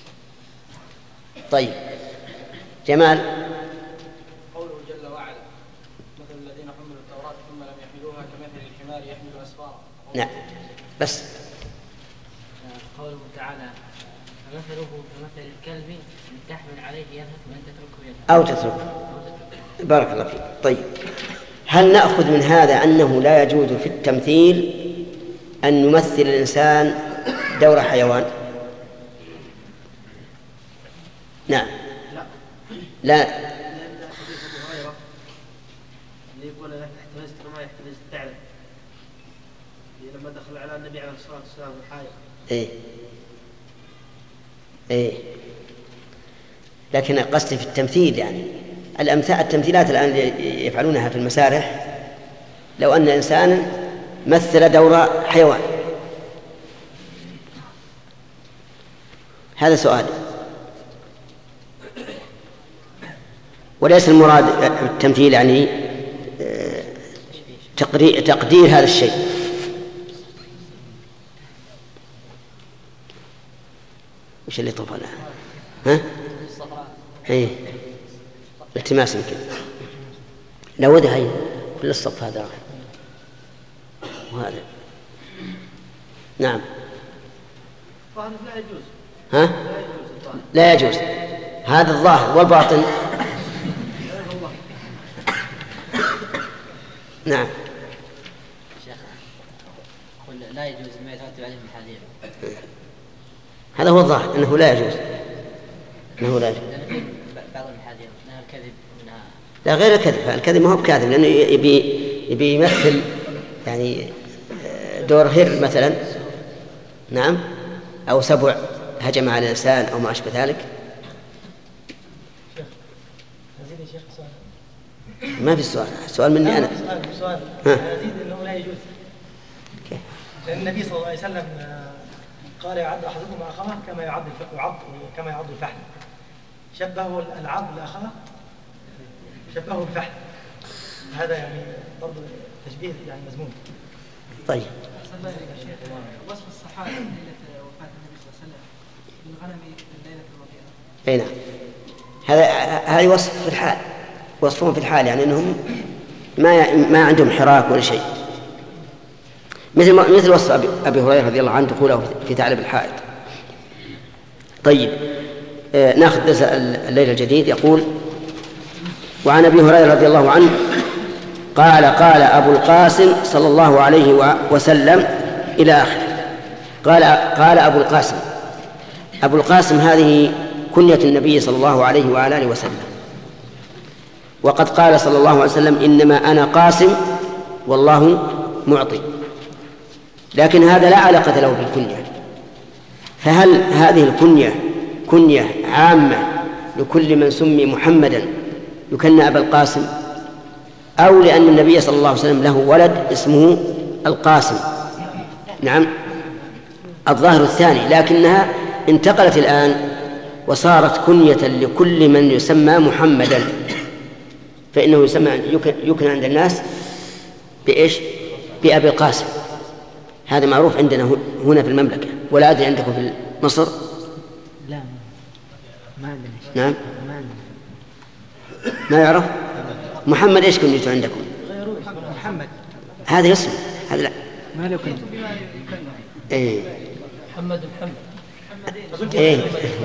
طيب، جمال. قوله جل وعلا: مثل الذين حملوا التوراة ثم لم يحملوها كمثل الحمار يحمل أسفارا. نعم، بس. قوله تعالى: فمثله كمثل الكلب إن تحمل عليه يلهث وإن تتركه يلهث أو تتركه. بارك الله فيك. طيب، هل نأخذ من هذا أنه لا يجوز في التمثيل أن يمثل الإنسان دور حيوان؟ نعم. لا. لا. حديث أبو هريرة اللي يقول لك احترزت كما يحترز الثعلب لما دخل على النبي عليه الصلاة والسلام الحائط. إيه إيه لكن قصدي في التمثيل، يعني الأمثال التمثيلات الآن يفعلونها في المسارح، لو أن إنسانا مثل دور حيوان هذا سؤال. وليس المراد التمثيل يعني تقدير هذا الشيء. وش اللي طفى لها؟ ها؟ ايه التماس يمكن. لا ودها هي كل الصف هذا وهذا. نعم. لا يجوز. ها؟ لا يجوز. هذا الظاهر والباطن. نعم. شيخ لا يجوز ما يترتب عليه من حالين. هذا هو الظاهر أنه لا يجوز. أنه لا يجوز. بعض المحاذير منها الكذب منها. لا غير الكذب، الكذب ما هو بكاذب لأنه يبي يبي يمثل يعني دور هر مثلا. نعم. أو سبع هجم على الإنسان أو ما أشبه ذلك. ما في السؤال، السؤال مني أنا. سؤال أزيد أنه لا يجوز. لأن النبي صلى الله عليه وسلم قال يعض أحدكم أخاه كما يعض يعض كما يعض الفحل. شبهه العض لأخاه شبهه بالفحل. هذا يعني برضه تشبيه يعني مذموم. طيب. وصف الصحابة ليلة وفاة النبي صلى الله عليه وسلم بالغنم الليلة الماضية. أي نعم. هذا هذا وصف في الحال. وصفهم في الحال يعني أنهم ما ما عندهم حراك ولا شيء. مثل مثل وصف أبي, أبي هريرة رضي الله عنه دخوله في ثعلب الحائط. طيب آه ناخذ درس الليلة الجديد. يقول: وعن أبي هريرة رضي الله عنه قال قال أبو القاسم صلى الله عليه وسلم إلى آخره. قال قال أبو القاسم. أبو القاسم هذه كنية النبي صلى الله عليه وآله وسلم. وقد قال صلى الله عليه وسلم: إنما أنا قاسم والله معطي. لكن هذا لا علاقة له بالكنية. فهل هذه الكنية كنية عامة لكل من سمي محمدا يكنى أبا القاسم، أو لأن النبي صلى الله عليه وسلم له ولد اسمه القاسم؟ نعم، الظاهر الثاني، لكنها انتقلت الآن وصارت كنية لكل من يسمى محمدا، فإنه يسمى يكنى عند الناس بإيش؟ بأبي القاسم. هذا معروف عندنا هنا في المملكة، ولا أدري عندكم في مصر. لا ما عندنا. نعم ما عندنا. ما يعرف محمد. إيش كنيته عندكم؟ محمد هذا اسم، هذا لا ما له كنية. إيه محمد محمد. إيه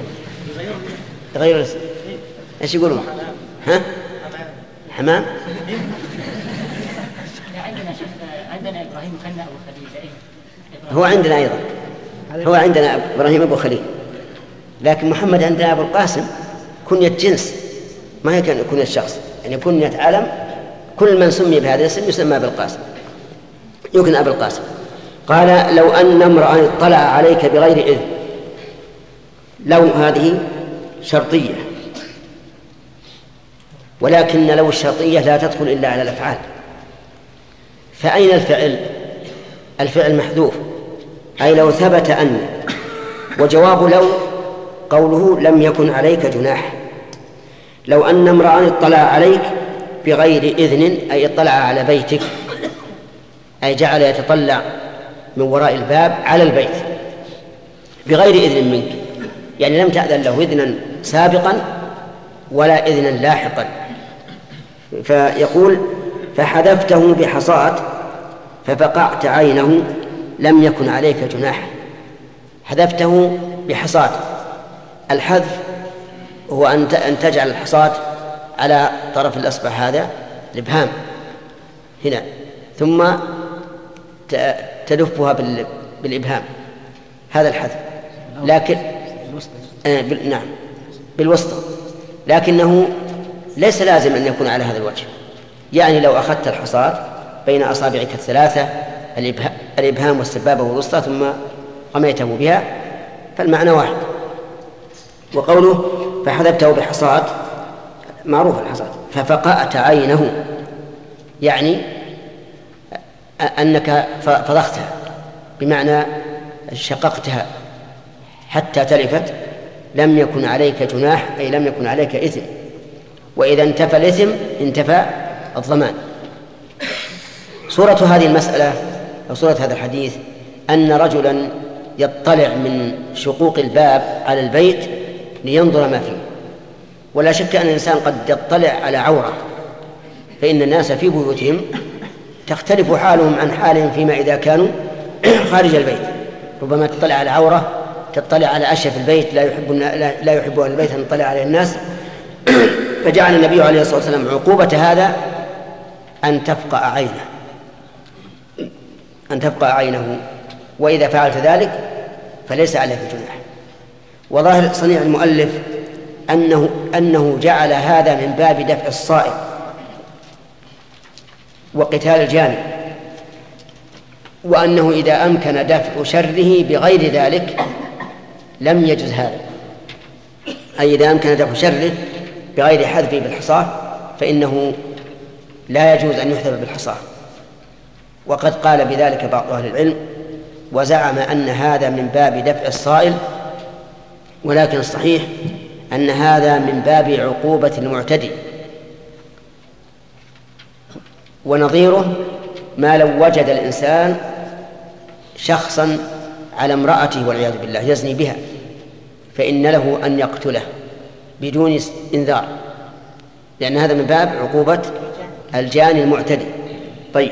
غير الاسم. إيش يقولون؟ ها؟ حمام. عندنا عندنا إبراهيم كنا أبو خليل. هو عندنا أيضا، هو عندنا إبراهيم أبو خليل، لكن محمد عندنا أبو القاسم كنية جنس، ما هي كنية شخص، يعني كنية علم. كل من سمي بهذا الاسم يسمى أبو القاسم، يكن أبو القاسم. قال: لو أن امرأ اطلع عليك بغير إذن. لو هذه شرطية، ولكن لو الشرطية لا تدخل إلا على الأفعال. فأين الفعل؟ الفعل محذوف، أي لو ثبت أن. وجواب لو قوله: لم يكن عليك جناح. لو أن امرأ اطلع عليك بغير إذن، أي اطلع على بيتك، أي جعل يتطلع من وراء الباب على البيت بغير إذن منك، يعني لم تأذن له إذنا سابقا ولا إذنا لاحقا. فيقول: فحذفته بحصاة ففقعت عينه لم يكن عليك جناح. حذفته بحصاة. الحذف هو أن تجعل الحصاة على طرف الأصبع هذا الإبهام هنا، ثم تلفها بالإبهام، هذا الحذف. لكن آه بال... نعم بالوسطى، لكنه ليس لازم أن يكون على هذا الوجه. يعني لو أخذت الحصاة بين أصابعك الثلاثة الإبهام والسبابة والوسطى ثم رميته بها فالمعنى واحد. وقوله فحذفته بحصاة معروف الحصاة. ففقأت عينه يعني أنك فضختها، بمعنى شققتها حتى تلفت لم يكن عليك جناح، أي لم يكن عليك إثم، وإذا انتفى الإثم انتفى الضمان. صورة هذه المسألة أو صورة هذا الحديث أن رجلا يطلع من شقوق الباب على البيت لينظر ما فيه، ولا شك أن الإنسان قد يطلع على عورة، فإن الناس في بيوتهم تختلف حالهم عن حالهم فيما إذا كانوا خارج البيت. ربما تطلع على عورة، تطلع على أشياء في البيت لا يحب لا يحب أهل البيت أن يطلع عليه الناس. فجعل النبي عليه الصلاة والسلام عقوبة هذا أن تفقأ عينه أن تفقأ عينه وإذا فعلت ذلك فليس عليك جناح. وظاهر صنيع المؤلف أنه أنه جعل هذا من باب دفع الصائل وقتال الجاني، وأنه إذا أمكن دفع شره بغير ذلك لم يجز هذا، أي إذا أمكن دفع شره بغير حذفه بالحصاة فإنه لا يجوز أن يحذف بالحصاة. وقد قال بذلك بعض أهل العلم وزعم أن هذا من باب دفع الصائل، ولكن الصحيح أن هذا من باب عقوبة المعتدي. ونظيره ما لو وجد الإنسان شخصا على امرأته والعياذ بالله يزني بها، فإن له أن يقتله بدون إنذار، لأن هذا من باب عقوبة الجاني المعتدي. طيب،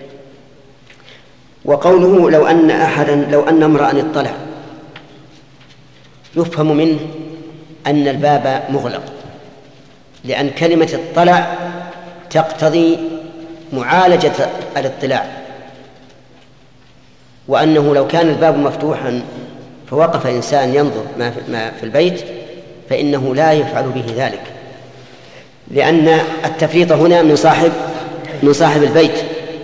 وقوله لو أن أحدا لو أن امرأ اطلع، يفهم منه أن الباب مغلق، لأن كلمة اطلع تقتضي معالجة الاطلاع، وأنه لو كان الباب مفتوحا فوقف إنسان ينظر ما في البيت فإنه لا يفعل به ذلك، لأن التفريط هنا من صاحب من صاحب البيت.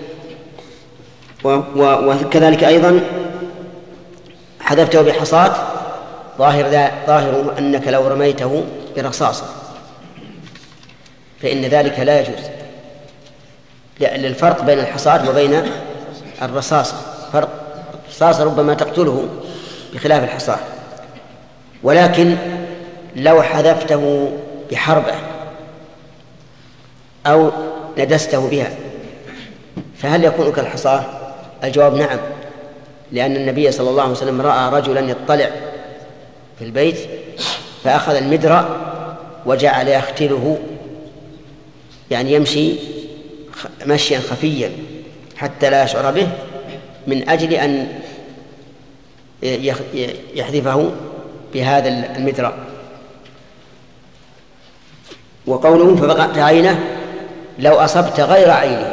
وكذلك أيضا حذفته بحصاة، ظاهر ظاهر أنك لو رميته برصاصة فإن ذلك لا يجوز، لأن الفرق بين الحصاة وبين الرصاصة فرق. الرصاصة ربما تقتله بخلاف الحصاة. ولكن لو حذفته بحربة أو ندسته بها فهل يكون كالحصاة؟ الجواب نعم، لأن النبي صلى الله عليه وسلم رأى رجلا يطلع في البيت فأخذ المدرع وجعل يختله، يعني يمشي مشيا خفيا حتى لا يشعر به، من أجل أن يحذفه بهذا المدرع. وقوله فبقعت عينه، لو أصبت غير عينه،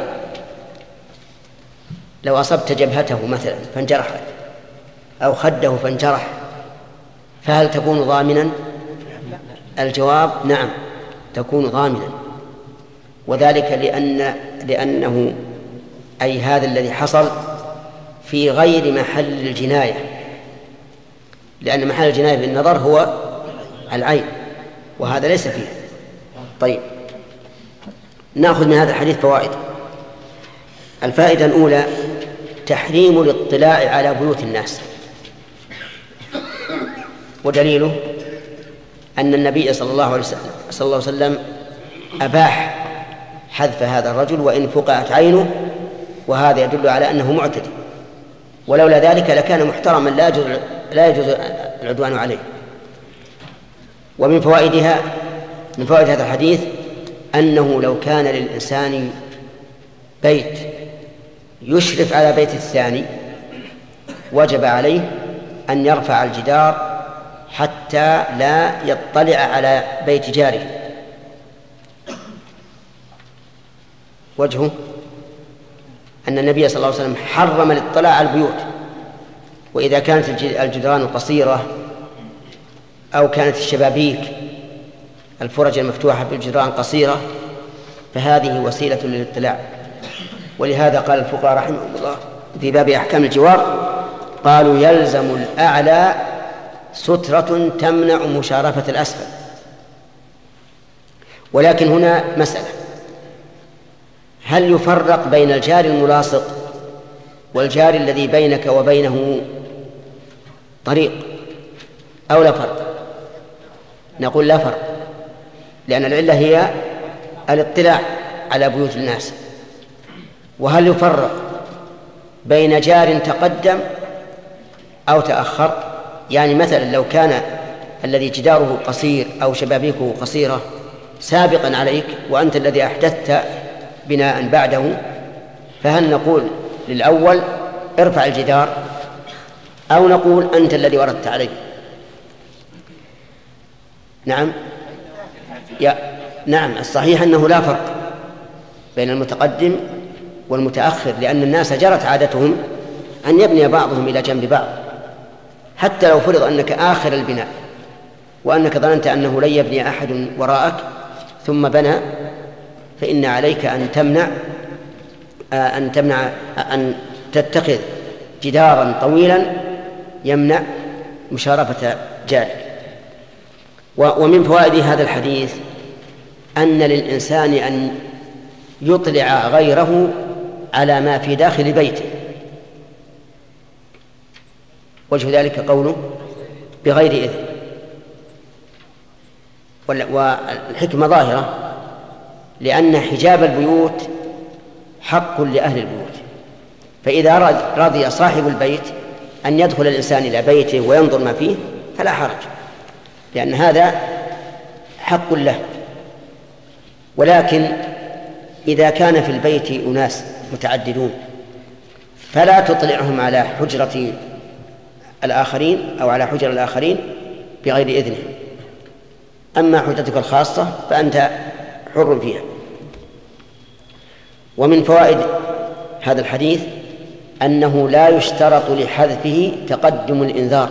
لو أصبت جبهته مثلا فانجرحت أو خده فانجرح، فهل تكون ضامنا؟ الجواب نعم تكون ضامنا، وذلك لأن لأنه أي هذا الذي حصل في غير محل الجناية، لأن محل الجناية بالنظر هو العين وهذا ليس فيه. طيب، نأخذ من هذا الحديث فوائد. الفائدة الأولى تحريم الاطلاع على بيوت الناس، ودليله أن النبي صلى الله عليه وسلم, صلى الله عليه وسلم أباح حذف هذا الرجل وإن فقعت عينه، وهذا يدل على أنه معتدي، ولولا ذلك لكان محترما لا يجوز لا يجوز العدوان عليه. ومن فوائدها من فوائد هذا الحديث أنه لو كان للإنسان بيت يشرف على بيت الثاني وجب عليه أن يرفع الجدار حتى لا يطلع على بيت جاره. وجهه أن النبي صلى الله عليه وسلم حرم الاطلاع على البيوت، وإذا كانت الجدران قصيرة أو كانت الشبابيك الفرج المفتوحة بالجدران قصيرة فهذه وسيلة للاطلاع. ولهذا قال الفقهاء رحمهم الله في باب أحكام الجوار قالوا يلزم الأعلى سترة تمنع مشارفة الأسفل. ولكن هنا مسألة، هل يفرق بين الجار الملاصق والجار الذي بينك وبينه طريق أو لا فرق؟ نقول لا فرق، لأن العلة هي الاطلاع على بيوت الناس. وهل يفرق بين جار تقدم أو تأخر؟ يعني مثلا لو كان الذي جداره قصير أو شبابيكه قصيرة سابقا عليك وأنت الذي أحدثت بناء بعده، فهل نقول للأول ارفع الجدار أو نقول أنت الذي وردت عليه؟ نعم يا نعم الصحيح أنه لا فرق بين المتقدم والمتأخر، لأن الناس جرت عادتهم أن يبني بعضهم إلى جنب بعض، حتى لو فرض أنك آخر البناء وأنك ظننت أنه لن يبني أحد وراءك ثم بنى، فإن عليك أن تمنع أن تمنع أن تتخذ جدارا طويلا يمنع مشارفة جارك. ومن فوائد هذا الحديث أن للإنسان أن يطلع غيره على ما في داخل بيته، وجه ذلك قوله بغير إذن، والحكمة ظاهرة، لأن حجاب البيوت حق لأهل البيوت، فإذا رضي صاحب البيت أن يدخل الإنسان إلى بيته وينظر ما فيه فلا حرج، لأن هذا حق له. ولكن إذا كان في البيت أناس متعددون فلا تطلعهم على حجرة الآخرين أو على حجر الآخرين بغير إذنهم، أما حجرتك الخاصة فأنت حر فيها. ومن فوائد هذا الحديث أنه لا يشترط لحذفه تقدم الإنذار.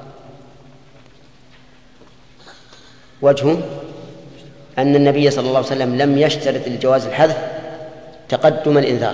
وجهه أن النبي صلى الله عليه وسلم لم يشترط لجواز الحذف تقدم الإنذار،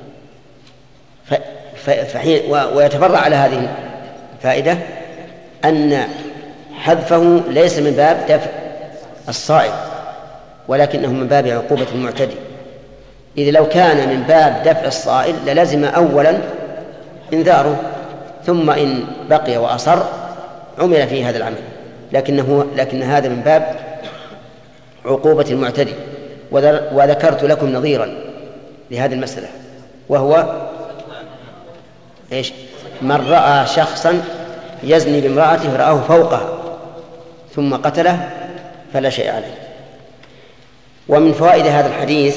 فحين ويتفرع على هذه الفائدة أن حذفه ليس من باب دفع الصائب ولكنه من باب عقوبة المعتدي، إذ لو كان من باب دفع الصائل للزم أولا إنذاره ثم إن بقي وأصر عمل في هذا العمل، لكنه لكن هذا من باب عقوبة المعتدي. وذكرت لكم نظيرا لهذه المسألة، وهو إيش؟ من رأى شخصا يزني بامرأته فرآه فوقها ثم قتله فلا شيء عليه. ومن فوائد هذا الحديث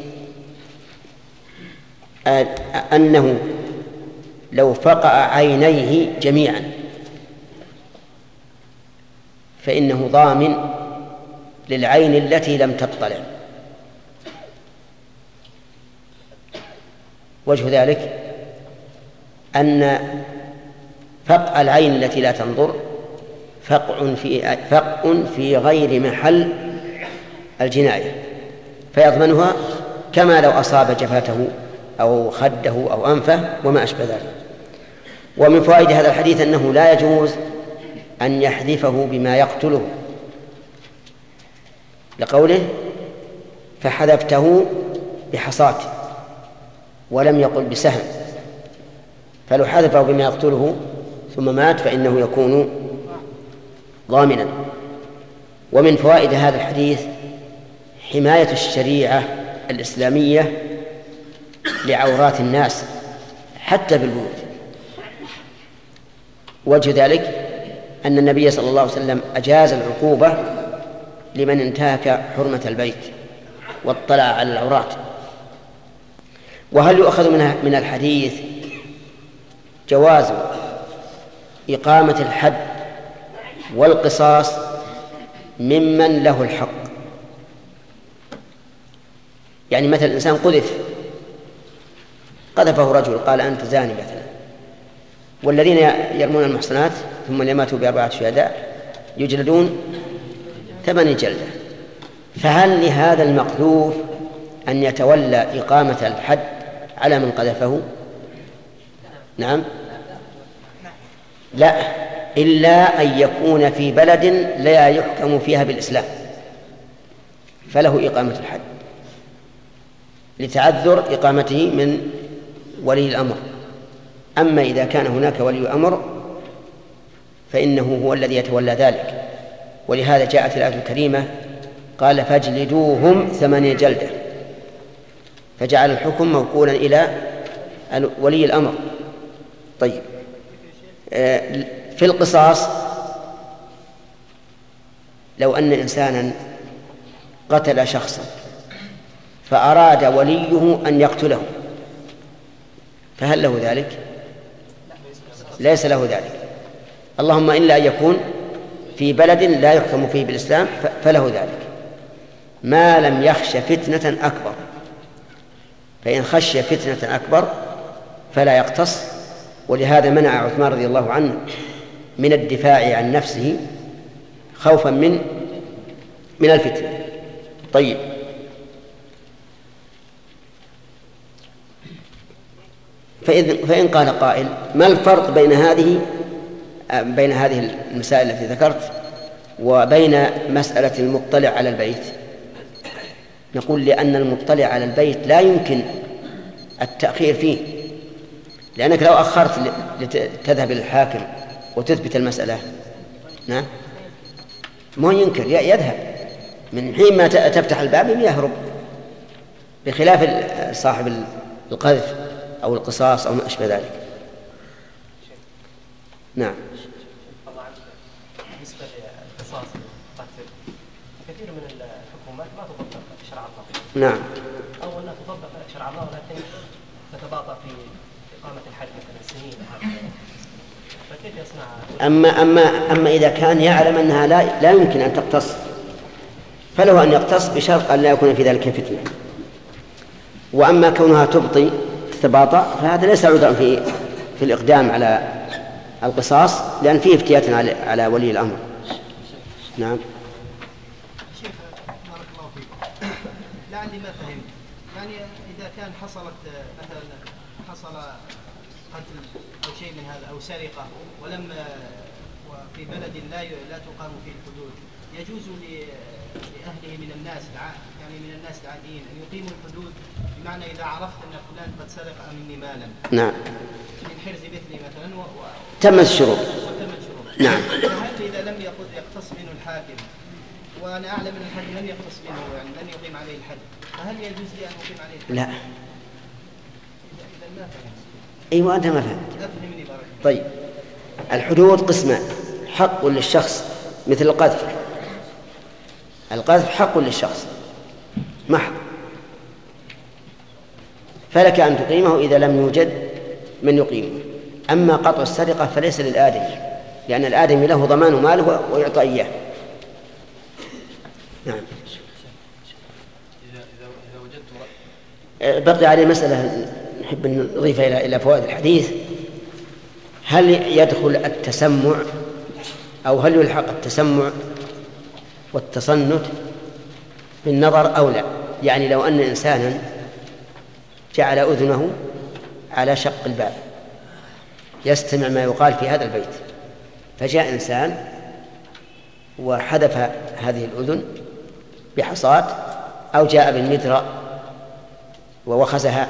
أنه لو فقع عينيه جميعا فإنه ضامن للعين التي لم تطلع. وجه ذلك أن فقع العين التي لا تنظر فقع في فقع في غير محل الجناية، فيضمنها كما لو أصاب جفاته أو خده أو أنفه وما أشبه ذلك. ومن فوائد هذا الحديث أنه لا يجوز أن يحذفه بما يقتله، لقوله فحذفته بحصاة ولم يقل بسهم، فلو حذفه بما يقتله ثم مات فإنه يكون ضامنا. ومن فوائد هذا الحديث حماية الشريعة الإسلامية لعورات الناس حتى بالبيوت. وجه ذلك أن النبي صلى الله عليه وسلم أجاز العقوبة لمن انتهك حرمة البيت واطلع على العورات. وهل يؤخذ من الحديث جواز إقامة الحد والقصاص ممن له الحق؟ يعني مثل الإنسان قذف قذفه رجل قال أنت زاني مثلا، والذين يرمون المحصنات ثم يماتوا بأربعة شهداء يجلدون ثمان جلدة، فهل لهذا المقذوف أن يتولى إقامة الحد على من قذفه؟ نعم لا، إلا أن يكون في بلد لا يحكم فيها بالإسلام فله إقامة الحد لتعذر إقامته من ولي الأمر. أما إذا كان هناك ولي أمر فإنه هو الذي يتولى ذلك، ولهذا جاءت الآية الكريمة قال فاجلدوهم ثمانية جلدة، فجعل الحكم موكولا إلى ولي الأمر. طيب، في القصاص لو أن إنسانا قتل شخصا فأراد وليه أن يقتله فهل له ذلك؟ ليس له ذلك، اللهم إلا أن يكون في بلد لا يحكم فيه بالإسلام فله ذلك، ما لم يخش فتنة أكبر. فإن خشي فتنة أكبر فلا يقتص، ولهذا منع عثمان رضي الله عنه من الدفاع عن نفسه خوفا من من الفتنة. طيب، فإذن فإن قال قائل ما الفرق بين هذه بين هذه المسائل التي ذكرت وبين مسألة المطلع على البيت؟ نقول لأن المطلع على البيت لا يمكن التأخير فيه، لأنك لو أخرت لتذهب للحاكم وتثبت المسألة نعم ما ينكر يذهب من حين ما تفتح الباب يهرب، بخلاف صاحب القذف أو القصاص أو ما أشبه ذلك. نعم. بالنسبة للقصاص القتل كثير من الحكومات ما تطبق شرع الله. نعم. أو أنها تطبق شرع الله ولكن تتباطأ في إقامة الحد مثلا سنين. فكيف يصنع؟ أما أما أما إذا كان يعلم أنها لا لا يمكن أن تقتص فله أن يقتص بشرط أن لا يكون في ذلك فتنة. وأما كونها تبطي تتباطأ فهذا ليس عذرا في في الإقدام على القصاص، لأن فيه افتيات على على ولي الأمر. نعم. شيخ بارك الله فيكم، لعلي ما فهمت، يعني إذا كان حصلت مثلا حصل قتل أو شيء من هذا أو سرقة ولم وفي بلد لا لا تقام فيه الحدود، يجوز لأهله من الناس يعني من الناس العاديين أن يقيموا الحدود، بمعنى إذا عرفت أن فلان قد سرق مني مالا نعم من حرز مثلي مثلا و... تم الشروط. نعم. فهل إذا لم يقتص منه الحاكم وأنا أعلم أن الحاكم لم يقتص منه يعني لم يقيم عليه الحد، فهل يجوز لي أن أقيم عليه الحد؟ لا. إذا ما فهمت. أيوة أنت ما فهمت. أفهمني بارك. طيب، الحدود قسمان، حق للشخص مثل القذف، القذف حق للشخص محض فلك أن تقيمه إذا لم يوجد من يقيمه. أما قطع السرقة فليس للآدمي، لأن الآدمي له ضمان ماله ويعطى إياه. نعم. بقي عليه مسألة نحب أن نضيفها إلى إلى فوائد الحديث، هل يدخل التسمع أو هل يلحق التسمع والتصنت بالنظر أو لا؟ يعني لو أن إنسانا جعل أذنه على شق الباب يستمع ما يقال في هذا البيت، فجاء إنسان وحذف هذه الأذن بحصاة أو جاء بالمدرة ووخزها،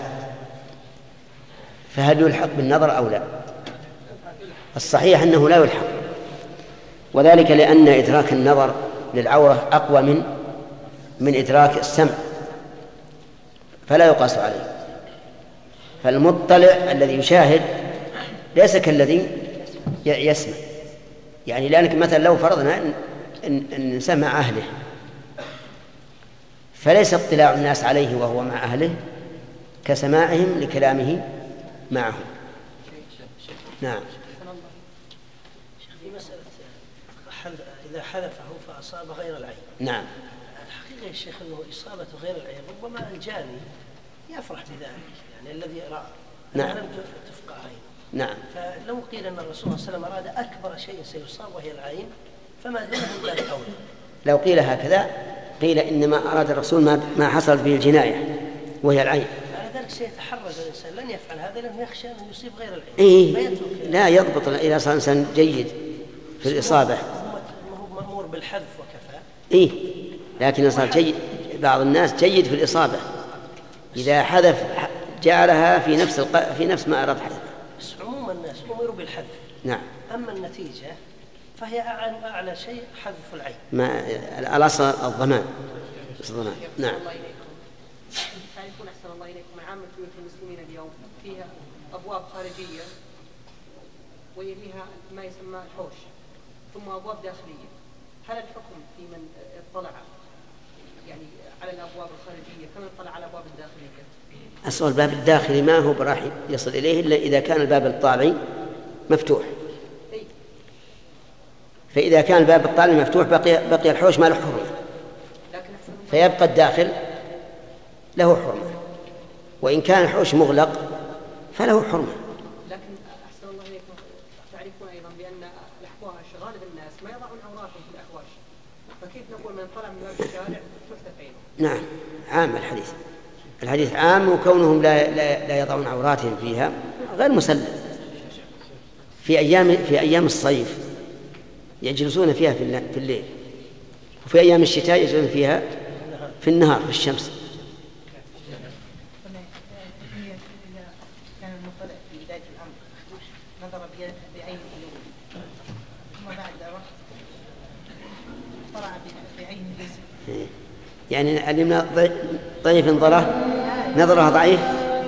فهل يلحق بالنظر أو لا؟ الصحيح أنه لا يلحق، وذلك لأن إدراك النظر للعورة أقوى من من إدراك السمع، فلا يقاس عليه. فالمطلع الذي يشاهد ليس كالذي يسمع، يعني لأنك مثلا لو فرضنا أن, أن سمع أهله فليس اطلاع الناس عليه وهو مع أهله كسماعهم لكلامه معهم. نعم. في مسألة إذا حذفه فأصاب غير العين. نعم. الحقيقة يا شيخ أنه إصابة غير العين ربما الجاني يفرح بذلك، يعني الذي رأى نعم. لم تفقع عينه. نعم. فلو قيل أن الرسول صلى الله عليه وسلم أراد أكبر شيء سيصاب وهي العين فما دونه من باب أولى. لو قيل هكذا قيل إنما أراد الرسول ما ما حصل به الجناية وهي العين. على ذلك سيتحرز الإنسان، لن يفعل هذا لأنه يخشى أن يصيب غير العين. إيه لا يضبط إذا صار إنسان جيد في الإصابة. هو مأمور بالحذف وكفى. إيه لكن صار جيد، بعض الناس جيد في الإصابة إذا حذف جعلها في نفس الق... في نفس ما أراد حذف. بس عموم الناس أمروا بالحذف. نعم. أما النتيجة فهي أعلى, أعلى شيء حذف العين. ما الأصل الضمان. الضمان. نعم. تعرفون أحسن الله إليكم عامة بيوت المسلمين اليوم فيها أبواب خارجية ويليها ما يسمى الحوش ثم أبواب داخلية. هل الحكم في من اطلع يعني على الأبواب الخارجية كمن اطلع على الأبواب الداخلية؟ أصل الباب الداخلي ما هو براح يصل إليه إلا إذا كان الباب الطالعي مفتوح. فإذا كان الباب الطالعي مفتوح بقي, بقي الحوش ما له حرمة، فيبقى الداخل له حرمة، وإن كان الحوش مغلق فله حرمة. لكن أحسن الله إليكم تعرفون أيضا بأن الأحواش غالب الناس ما يضعون عوراتهم في الأحواش، فكيف نقول من طلع من باب الشارع تحذف عينه؟ نعم عام الحديث، الحديث عام، وكونهم لا, لا, لا يضعون عوراتهم فيها غير مسلم. في أيام في أيام الصيف يجلسون فيها في الليل، وفي أيام الشتاء يجلسون فيها في النهار في الشمس. كان المطلع في بداية الأمر نظر بعينه اليمنى ثم بعد وقت طلع بعينه اليسرى، يعني اليمنى ضعيف نظره نظرها ضعيف.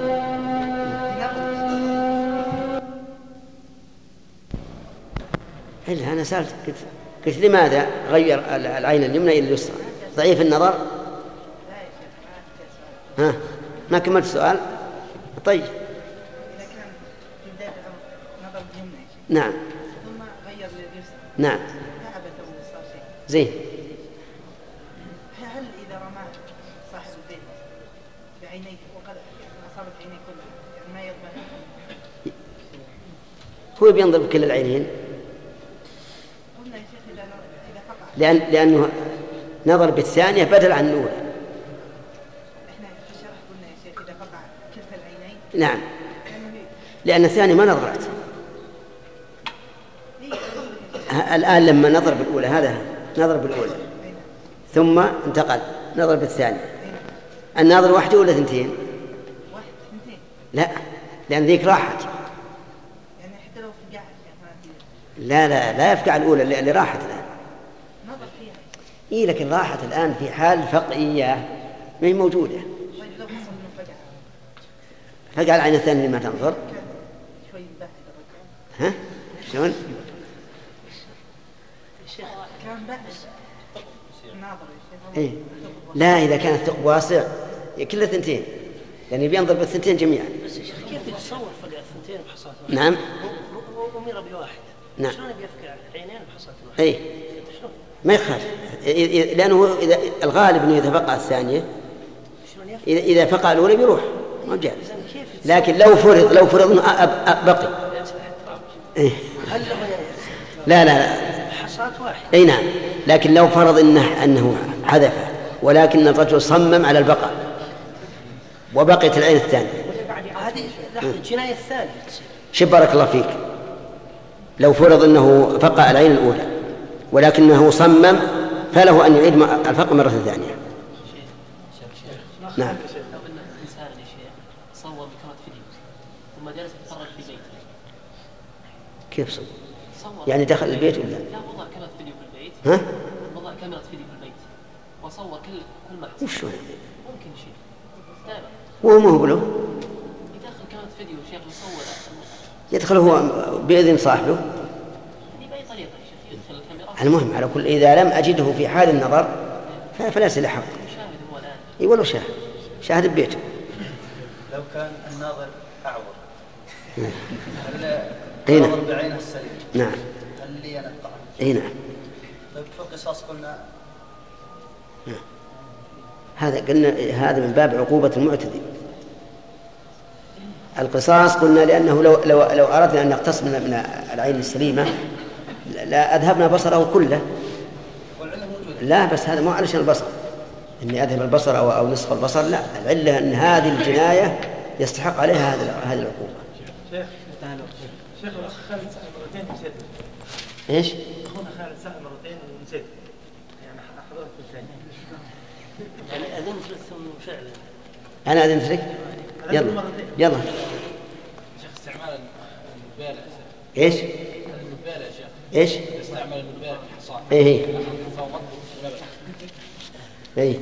إلا أنا سألت قلت, قلت لماذا غير العين اليمنى إلى اليسرى؟ ضعيف النظر. ها ما كملت السؤال. طيب إذا كان في بداية الأمر نظر باليمنى نعم ثم غير لليسرى نعم ذهبت أو صار شيء زين. هل إذا رمى صاحب البيت بعينيه وقد أصابت عينيه كلها يعني ما يضمن؟ هو بينظر بكل العينين قلنا يا شيخ إذا إذا فقع لأن لأنه نظر بالثانية بدل عن الأولى. إحنا في الشرح قلنا يا شيخ إذا فقع كلتا العينين. نعم لأن الثانية ما نظرت. الآن لما نظر بالأولى هذا نظر بالأولى ثم انتقل نظر بالثانية. الناظر واحدة ولا ثنتين؟ واحد ثنتين. لا لأن ذيك راحت. يعني حتى لو فقع لا لا لا يفقع الأولى اللي راحت الآن. نظر فيها. إيه لكن راحت الآن في حال فقعية ما هي موجودة. طيب لو حصل إنه فقع. فقع العين الثانية اللي ما تنظر. شوي بعد ها شلون؟ كان بأس ناظر إيه لا إذا كان الثقب واسع كله ثنتين يعني بينظر بالثنتين جميعا. بس يا شيخ كيف يتصور فقع الثنتين بحصات واحدة؟ نعم هو أمير بواحد. نعم شلون بيفقع عينين بحصات واحدة؟ إيه ما يخالف لأنه إذا الغالب إنه إذا فقع الثانية إذا إذا فقع الأولى بيروح ما جاء. لكن لو فرض لو فرض بقي إيه لا لا لا حصات واحدة. أي نعم لكن لو فرض إنه أنه حذفه ولكن الرجل صمم على البقاء وبقيت العين الثانية هذه الجناية الثانية. شب بارك الله فيك لو فرض أنه فقع العين الأولى ولكنه صمم فله أن يعيد الفقع مرة ثانية. نعم لو أن إنسان يا شيخ صور بكاميرا فيديو ثم جلس يتفرج في بيته. كيف صور؟ يعني دخل البيت ولا لا وضع كاميرا فيديو في البيت. ها؟ وضع كاميرا فيديو في البيت وصور كل كل ما وش هو؟ ممكن شيء تابع. وهو ما هو بله؟ يدخل كاميرا فيديو شيخ يصور. يدخل هو بإذن صاحبه. هذه بأي طريقة يا شيخ يدخل الكاميرا. المهم على كل إذا لم أجده في حال النظر فليس له حق. شاهد هو الآن. إي ولو شاهد شاهد ببيته. لو كان الناظر أعور هل نظر بعينه السليم نعم هل لي نقطع؟ اي نعم. طيب في القصاص قلنا نعم. هذا قلنا هذا من باب عقوبة المعتدي. القصاص قلنا لأنه لو لو لو أردنا أن نقتص من من العين السليمة لا أذهبنا بصره كله. لا بس هذا مو علشان البصر إني أذهب البصر أو أو نصف البصر لا العلة أن هذه الجناية يستحق عليها هذه هذه العقوبة. شيخ شيخ الأخ خالد سأل مرتين ونسيت. إيش؟ أخونا خالد سأل مرتين ونسيت. يعني حضرت الثاني. يعني أذنت لكم فعلا. أنا أذنت لك. يلا يلا. شيخ استعمال المبالغ. إيش؟ المبالغ يا شيخ. إيش؟ يستعمل البيع في الحصان. إيه إيه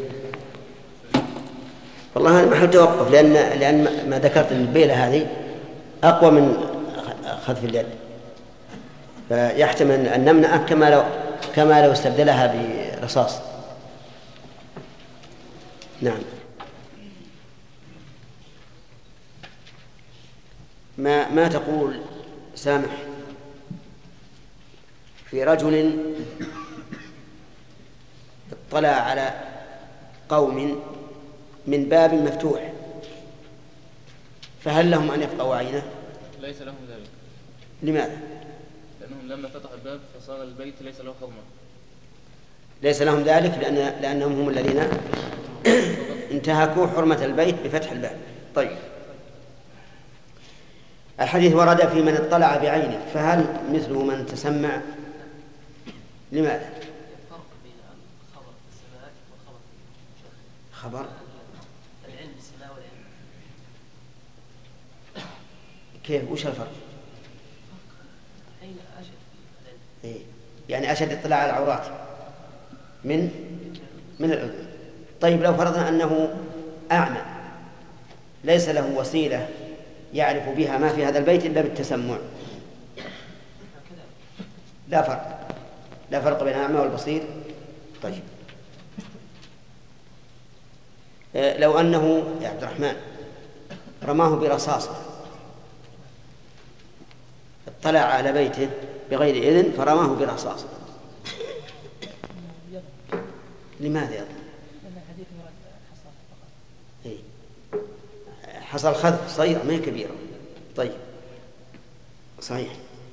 والله هذا محل توقف، لأن لأن ما ذكرت أن البيلة هذه أقوى من خذف اليد، فيحتمل أن نمنعه كما لو كما لو استبدلها برصاص. نعم. ما ما تقول سامح في رجل اطلع على قوم من باب مفتوح، فهل لهم أن يفقهوا عينه؟ ليس لهم ذلك. لماذا؟ لأنهم لما فتحوا الباب فصار البيت ليس له حرمة. ليس لهم ذلك لأن لأنهم هم الذين انتهكوا حرمة البيت بفتح الباب. طيب، الحديث ورد في من اطلع بعينه، فهل مثله من تسمع؟ لماذا؟ الفرق بين الخبر في السماء والخبر في خبر العلم بالسماء والعلم كيف؟ وش الفرق؟ أين أشد؟ إيه؟ يعني أشد اطلاع على العورات من من الأذن. طيب، لو فرضنا أنه أعمى ليس له وسيلة يعرف بها ما في هذا البيت إلا بالتسمع، لا فرق لا فرق بين الأعمى والبصير. طيب، لو أنه يا عبد الرحمن رماه برصاصة، اطلع على بيته بغير إذن فرماه برصاصة، لماذا يضمن؟ إيه؟ حصل خذف صغير ما هي كبيرة. طيب، صحيح.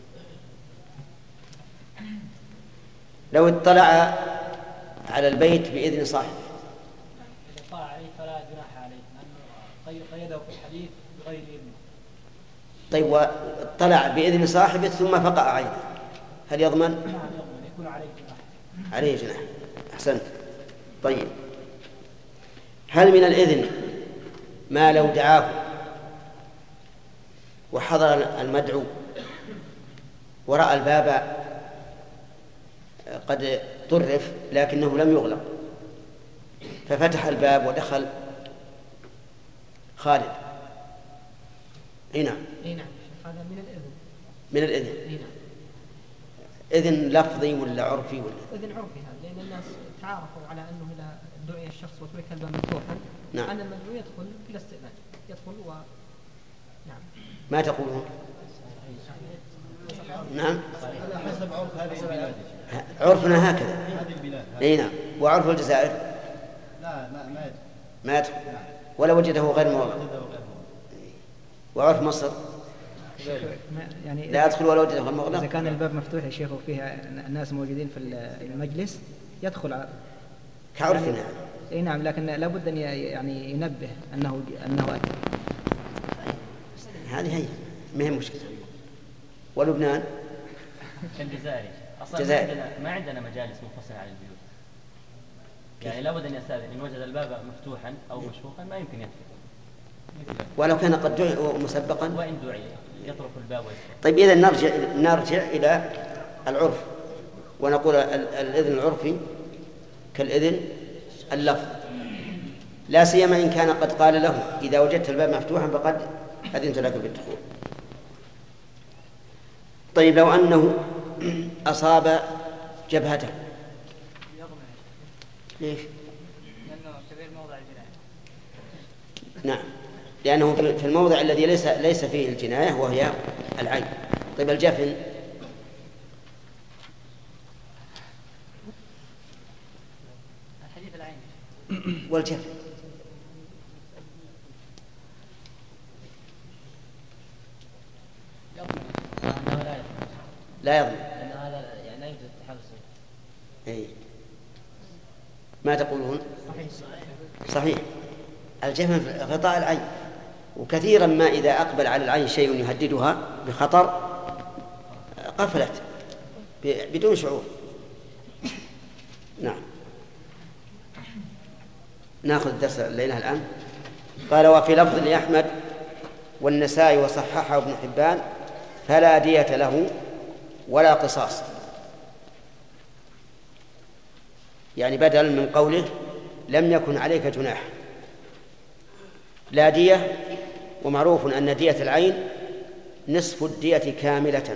لو اطلع على البيت بإذن صاحب، إذا اطلع عليه فلا جناح عليه، لأنه قيده في الحديث بغير إذن. طيب، واطلع بإذن صاحبه ثم فقع عينه، هل يضمن؟ نعم يضمن، يكون عليه جناح. عليه جناح. أحسنت. طيب، هل من الإذن ما لو دعاه وحضر المدعو ورأى الباب قد طرف لكنه لم يغلق ففتح الباب ودخل خالد؟ اي نعم. اي نعم، هذا من الإذن. من الإذن. اي نعم. إذن لفظي ولا عرفي ولا؟ إذن عرفي هذا، لأن الناس تعارفوا على أنه إذا دعي الشخص وترك الباب مفتوحا نعم. أن المدعو يدخل بلا استئذان، يدخل و نعم. ما تقولون؟ نعم. على حسب عرف هذه البلاد. عرفنا هكذا. هذه البلاد. اي نعم. وعرف الجزائر؟ لا ما ما يدخل. ما يدخل. ولا وجده غير موضع. وعرف مصر؟ يعني لا يدخل ولا وجده غير موضع. إذا كان الباب مفتوح يا شيخ وفيها الناس موجودين في المجلس يدخل كعرفنا. يعني اي نعم، لكن لابد ان يعني ينبه انه انه أتى. هذه هي ما هي مشكلة. ولبنان؟ الجزائر اصلا الجزائر. ما عندنا ما عندنا مجالس منفصله عن البيوت، يعني لابد ان يستاذن، ان وجد الباب مفتوحا او مشفوقا ما يمكن يدخل ولو كان قد دعي مسبقا، وان دعي يطرق الباب ويدخل. طيب، إذا نرجع نرجع إلى العرف ونقول الإذن العرفي كالإذن اللفظ، لا سيما إن كان قد قال له إذا وجدت الباب مفتوحا فقد أذنت لك بالدخول. طيب، لو أنه أصاب جبهته ليش؟ لأنه كبير موضع الجناية. نعم، لأنه في الموضع الذي ليس ليس فيه الجناية وهي العين. طيب، الجفن؟ الحديث العين والجفن لا يضمن، لأن هذا يعني لا يوجد التحرس. إيه. ما تقولون؟ صحيح. صحيح. الجفن في غطاء العين، وكثيرا ما إذا أقبل على العين شيء يهددها بخطر قفلت بدون شعور. نعم. ناخذ الدرس الليلة الآن. قال: وفي لفظ لأحمد والنسائي وصححه ابن حبان: فلا دية له ولا قصاص. يعني بدل من قوله لم يكن عليك جناح. لا دية، ومعروف أن دية العين نصف الدية كاملة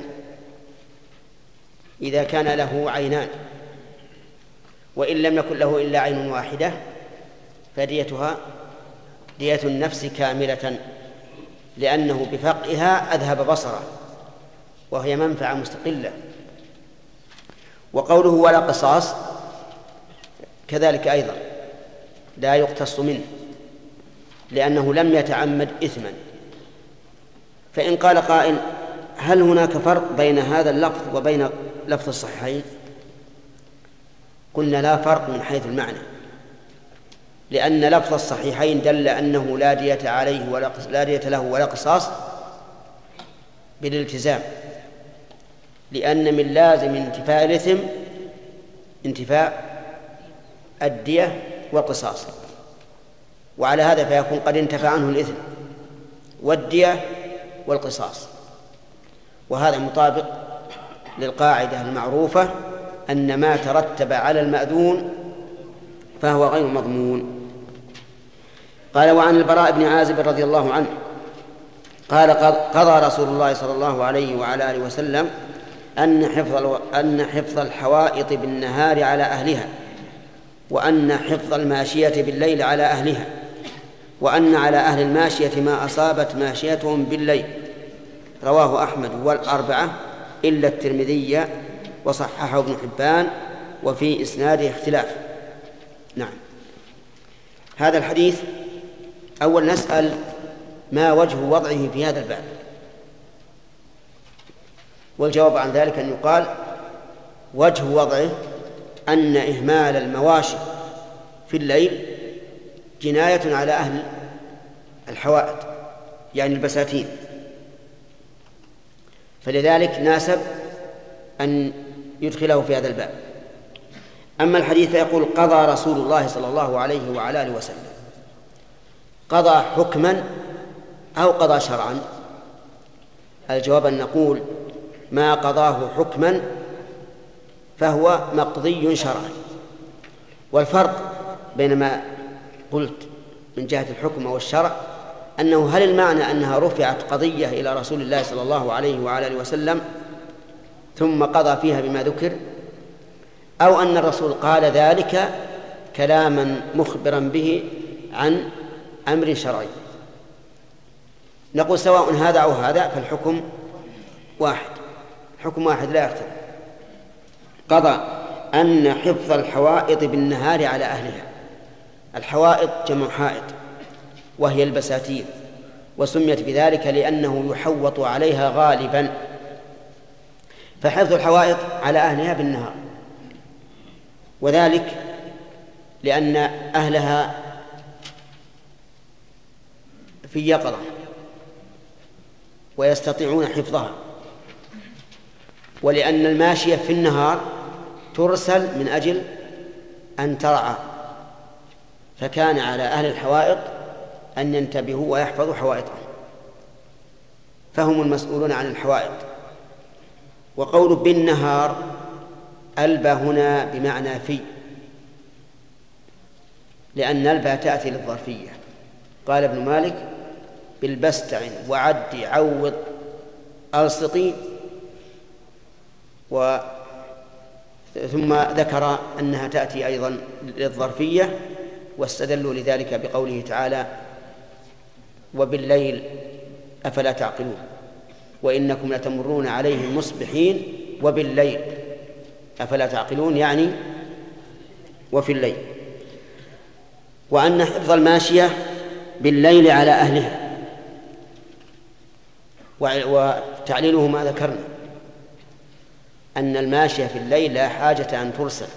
إذا كان له عينان، وإن لم يكن له إلا عين واحدة فديتها دية النفس كاملة، لأنه بفقئها أذهب بصره، وهي منفعة مستقلة. وقوله ولا قصاص كذلك أيضا لا يقتص منه، لأنه لم يتعمد إثما. فإن قال قائل هل هناك فرق بين هذا اللفظ وبين لفظ الصحيحين؟ قلنا لا فرق من حيث المعنى، لأن لفظ الصحيحين دل أنه لا دية عليه ولا لا دية له ولا قصاص بالالتزام، لأن من لازم انتفاء الإثم انتفاء الدية والقصاص، وعلى هذا فيكون قد انتفى عنه الإثم والدية والقصاص. وهذا مطابق للقاعدة المعروفة أن ما ترتب على المأذون فهو غير مضمون. قال وعن البراء بن عازب رضي الله عنه قال قضى رسول الله صلى الله عليه وعلى آله وسلم أن حفظ أن حفظ الحوائط بالنهار على أهلها، وأن حفظ الماشية بالليل على أهلها، وأن على أهل الماشية ما أصابت ماشيتهم بالليل. رواه أحمد والأربعة إلا الترمذي وصححه ابن حبان وفي إسناده اختلاف. نعم. هذا الحديث أول نسأل ما وجه وضعه في هذا الباب، والجواب عن ذلك أن يقال وجه وضعه أن إهمال المواشي في الليل جناية على أهل الحوائط يعني البساتين، فلذلك ناسب أن يدخله في هذا الباب. أما الحديث فيقول قضى رسول الله صلى الله عليه وعلى آله وسلم، قضى حكما أو قضى شرعا؟ الجواب أن نقول ما قضاه حكما فهو مقضي شرعا. والفرق بين ما قلت من جهة الحكم والشرع أنه هل المعنى أنها رفعت قضية إلى رسول الله صلى الله عليه وعلى آله وسلم ثم قضى فيها بما ذكر، أو أن الرسول قال ذلك كلاما مخبرا به عن أمر شرعي؟ نقول سواء هذا أو هذا فالحكم واحد، حكم واحد لا يختلف. قضى أن حفظ الحوائط بالنهار على أهلها. الحوائط جمع حائط وهي البساتين، وسميت بذلك لأنه يحوط عليها غالبا، فحفظ الحوائط على أهلها بالنهار، وذلك لأن أهلها في يقظة ويستطيعون حفظها، ولأن الماشية في النهار ترسل من أجل أن ترعى، فكان على أهل الحوائط أن ينتبهوا ويحفظوا حوائطهم، فهم المسؤولون عن الحوائط. وقول بالنهار ألبى هنا بمعنى في، لأن ألبى تأتي للظرفية. قال ابن مالك بالبستع وعد عوض ألصقي، و ثم ذكر أنها تأتي أيضا للظرفية، واستدلوا لذلك بقوله تعالى وبالليل أفلا تعقلون وإنكم لتمرون عليهم مصبحين وبالليل أفلا تعقلون، يعني وفي الليل. وأن حفظ الماشية بالليل على أهلها، وتعليله ما ذكرنا أن الماشية في الليل لا حاجة أن ترسل،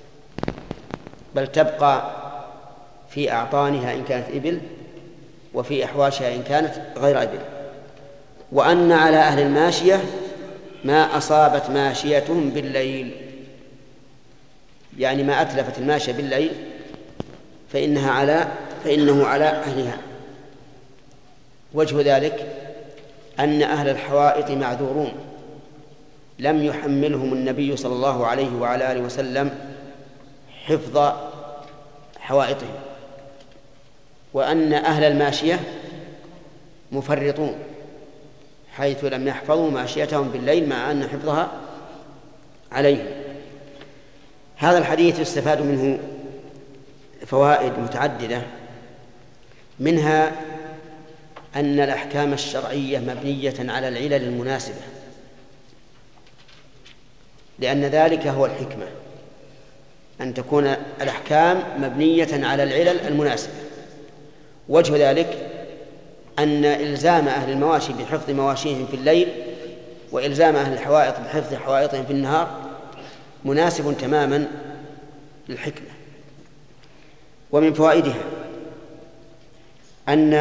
بل تبقى في أعطانها إن كانت إبل وفي أحواشها إن كانت غير إبل. وأن على أهل الماشية ما أصابت ماشيتهم بالليل، يعني ما أتلفت الماشية بالليل فإنها على فإنه على أهلها. وجه ذلك أن أهل الحوائط معذورون، لم يحملهم النبي صلى الله عليه وعلى آله وسلم حفظ حوائطهم، وأن أهل الماشية مفرطون حيث لم يحفظوا ماشيتهم بالليل مع أن حفظها عليهم. هذا الحديث يستفاد منه فوائد متعددة، منها أن الأحكام الشرعية مبنية على العلل المناسبة، لأن ذلك هو الحكمة، أن تكون الأحكام مبنية على العلل المناسبة. وجه ذلك أن إلزام أهل المواشي بحفظ مواشيهم في الليل وإلزام أهل الحوائط بحفظ حوائطهم في النهار مناسب تماما للحكمة. ومن فوائدها أن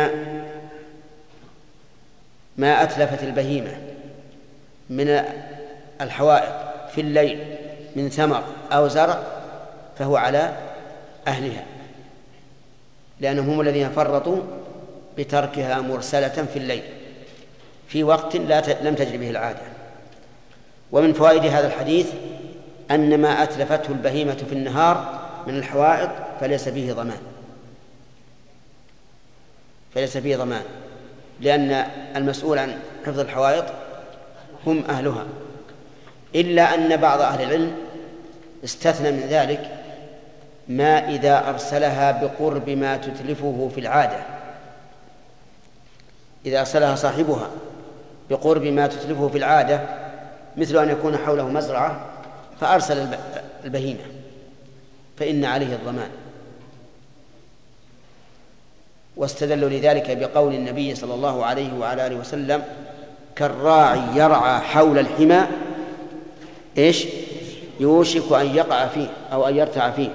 ما أتلفت البهيمة من الحوائط في الليل من ثمر أو زرع فهو على أهلها، لأنهم هم الذين فرطوا بتركها مرسلة في الليل في وقت لا ت... لم تجري به العادة. ومن فوائد هذا الحديث أن ما أتلفته البهيمة في النهار من الحوائط فليس فيه ضمان فليس فيه ضمان لأن المسؤول عن حفظ الحوائط هم أهلها، إلا أن بعض أهل العلم استثنى من ذلك ما إذا أرسلها بقرب ما تتلفه في العادة، إذا أرسلها صاحبها بقرب ما تتلفه في العادة، مثل أن يكون حوله مزرعة فأرسل البهيمة فإن عليه الضمان. واستدلوا لذلك بقول النبي صلى الله عليه وعلى آله وسلم: كالراعي يرعى حول الحمى إيش يوشك أن يقع فيه أو أن يرتع فيه.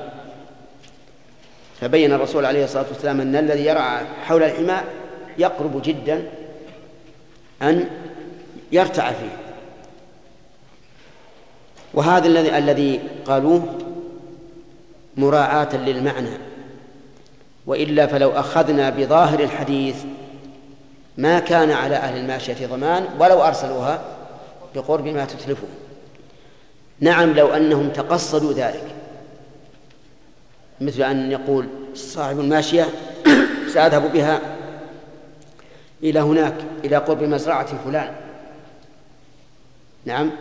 فبين الرسول عليه الصلاة والسلام أن الذي يرعى حول الحمى يقرب جدا أن يرتع فيه. وهذا الذي الذي قالوه مراعاة للمعنى، وإلا فلو أخذنا بظاهر الحديث ما كان على أهل الماشية ضمان ولو أرسلوها بقرب ما تتلفه. نعم لو أنهم تقصدوا ذلك، مثل أن يقول صاحب الماشية سأذهب بها إلى هناك إلى قرب مزرعة فلان، نعم،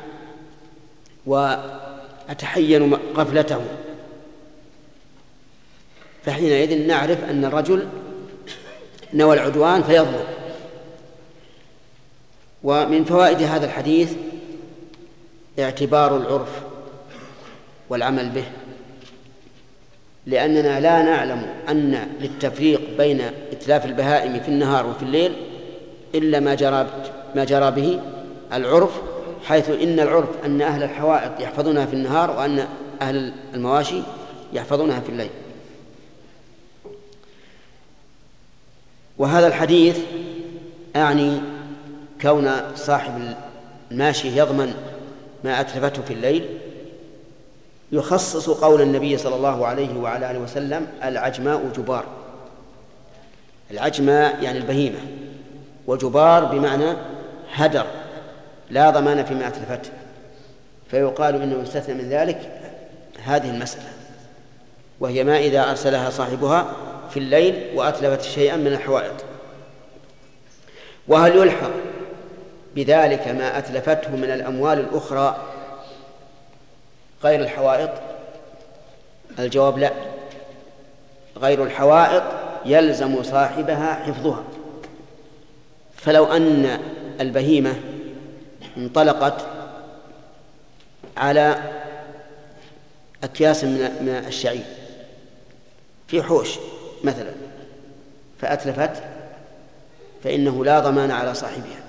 وأتحين قفلته، فحينئذ نعرف أن الرجل نوى العدوان فيظلم. ومن فوائد هذا الحديث اعتبار العرف والعمل به، لأننا لا نعلم أن للتفريق بين إتلاف البهائم في النهار وفي الليل إلا ما جرى ما جرى به العرف، حيث إن العرف أن أهل الحوائط يحفظونها في النهار وأن أهل المواشي يحفظونها في الليل. وهذا الحديث أعني كون صاحب الماشي يضمن ما أتلفته في الليل يخصص قول النبي صلى الله عليه وعلى آله وسلم: العجماء جبار. العجماء يعني البهيمة، وجبار بمعنى هدر لا ضمان فيما أتلفته، فيقال إنه يستثنى من ذلك هذه المسألة، وهي ما إذا أرسلها صاحبها في الليل وأتلفت شيئا من الحوائط. وهل يلحق بذلك ما أتلفته من الأموال الأخرى غير الحوائط؟ الجواب لا، غير الحوائط يلزم صاحبها حفظها. فلو أن البهيمة انطلقت على أكياس من الشعير في حوش مثلا فأتلفت، فإنه لا ضمان على صاحبها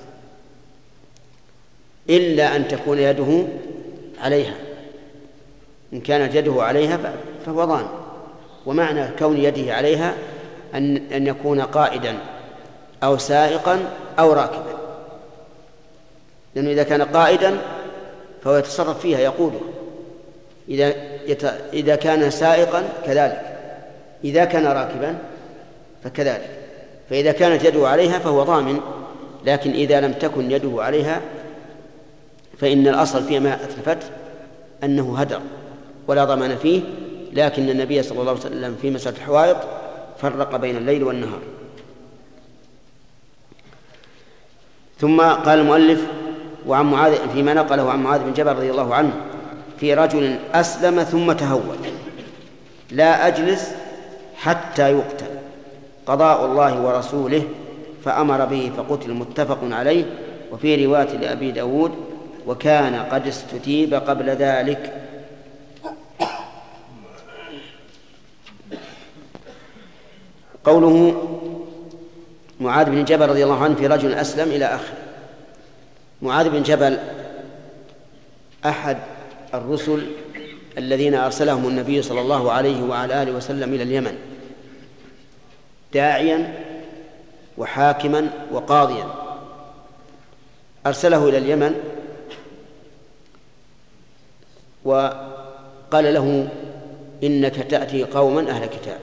إلا أن تكون يده عليها. إن كانت يده عليها فهو ضامن. ومعنى كون يده عليها أن أن يكون قائدا أو سائقا أو راكبا، لأنه إذا كان قائدا فهو يتصرف فيها يقودها، إذا يت... إذا كان سائقا كذلك، إذا كان راكبا فكذلك. فإذا كانت يده عليها فهو ضامن، لكن إذا لم تكن يده عليها فإن الأصل فيما أتلفت أنه هدر ولا ضمان فيه، لكن النبي صلى الله عليه وسلم في مسألة الحوائط فرق بين الليل والنهار. ثم قال المؤلف وعن معاذ فيما نقله عن معاذ بن جبل رضي الله عنه في رجل أسلم ثم تهود: لا أجلس حتى يقتل، قضاء الله ورسوله، فأمر به فقتل، متفق عليه. وفي رواية لأبي داود: وكان قد استتيب قبل ذلك. قوله معاذ بن جبل رضي الله عنه في رجل أسلم إلى آخره. معاذ بن جبل أحد الرسل الذين أرسلهم النبي صلى الله عليه وعلى آله وسلم إلى اليمن داعيا وحاكما وقاضيا. أرسله إلى اليمن وقال له: إنك تأتي قوما أهل كتاب.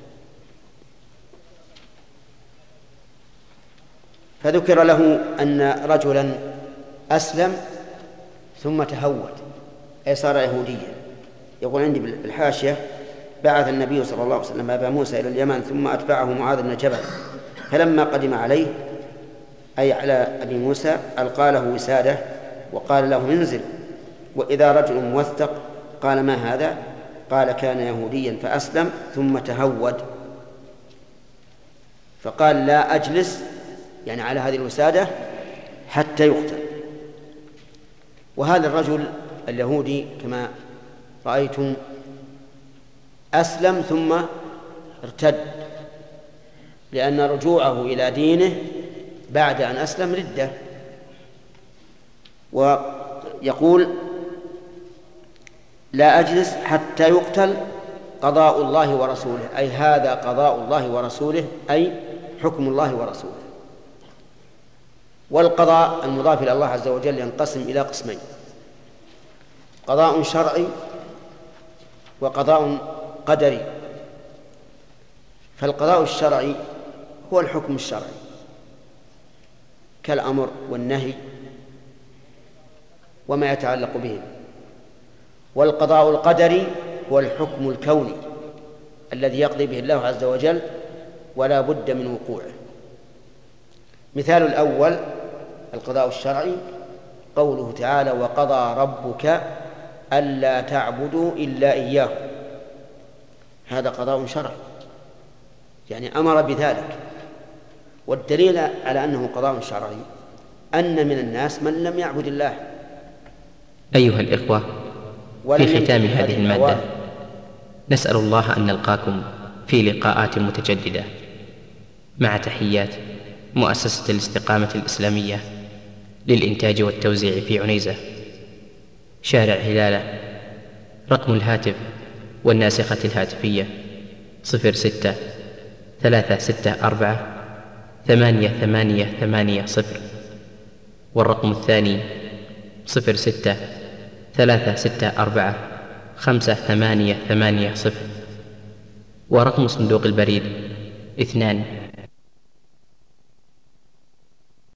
فذكر له أن رجلا أسلم ثم تهود، أي صار يهوديا. يقول عندي بالحاشية: بعث النبي صلى الله عليه وسلم أبا موسى إلى اليمن ثم أتبعه معاذ بن جبل، فلما قدم عليه أي على أبي موسى ألقى له وسادة وقال له: انزل. وإذا رجل موثق قال: ما هذا؟ قال: كان يهوديا فأسلم ثم تهود. فقال: لا أجلس، يعني على هذه الوسادة، حتى يقتل. وهذا الرجل اليهودي كما رأيتم أسلم ثم ارتد، لأن رجوعه إلى دينه بعد أن أسلم ردة. ويقول: لا أجلس حتى يقتل، قضاء الله ورسوله، أي هذا قضاء الله ورسوله، أي حكم الله ورسوله. والقضاء المضاف إلى الله عز وجل ينقسم إلى قسمين: قضاء شرعي وقضاء قدري. فالقضاء الشرعي هو الحكم الشرعي كالأمر والنهي وما يتعلق به. والقضاء القدري هو الحكم الكوني الذي يقضي به الله عز وجل ولا بد من وقوعه. مثال الأول القضاء الشرعي قوله تعالى: وقضى ربك ألا تعبدوا إلا إياه. هذا قضاء شرعي، يعني أمر بذلك. والدليل على أنه قضاء شرعي أن من الناس من لم يعبد الله. أيها الإخوة، في ختام هذه المادة نسأل الله أن نلقاكم في لقاءات متجددة، مع تحيات مؤسسة الاستقامة الإسلامية للإنتاج والتوزيع في عنيزة، شارع هلالة. رقم الهاتف والناسخة الهاتفية صفر ستة ثلاثة ستة أربعة ثمانية ثمانية ثمانية صفر، والرقم الثاني صفر ستة ثلاثة ستة أربعة خمسة ثمانية ثمانية صفر، ورقم صندوق البريد اثنان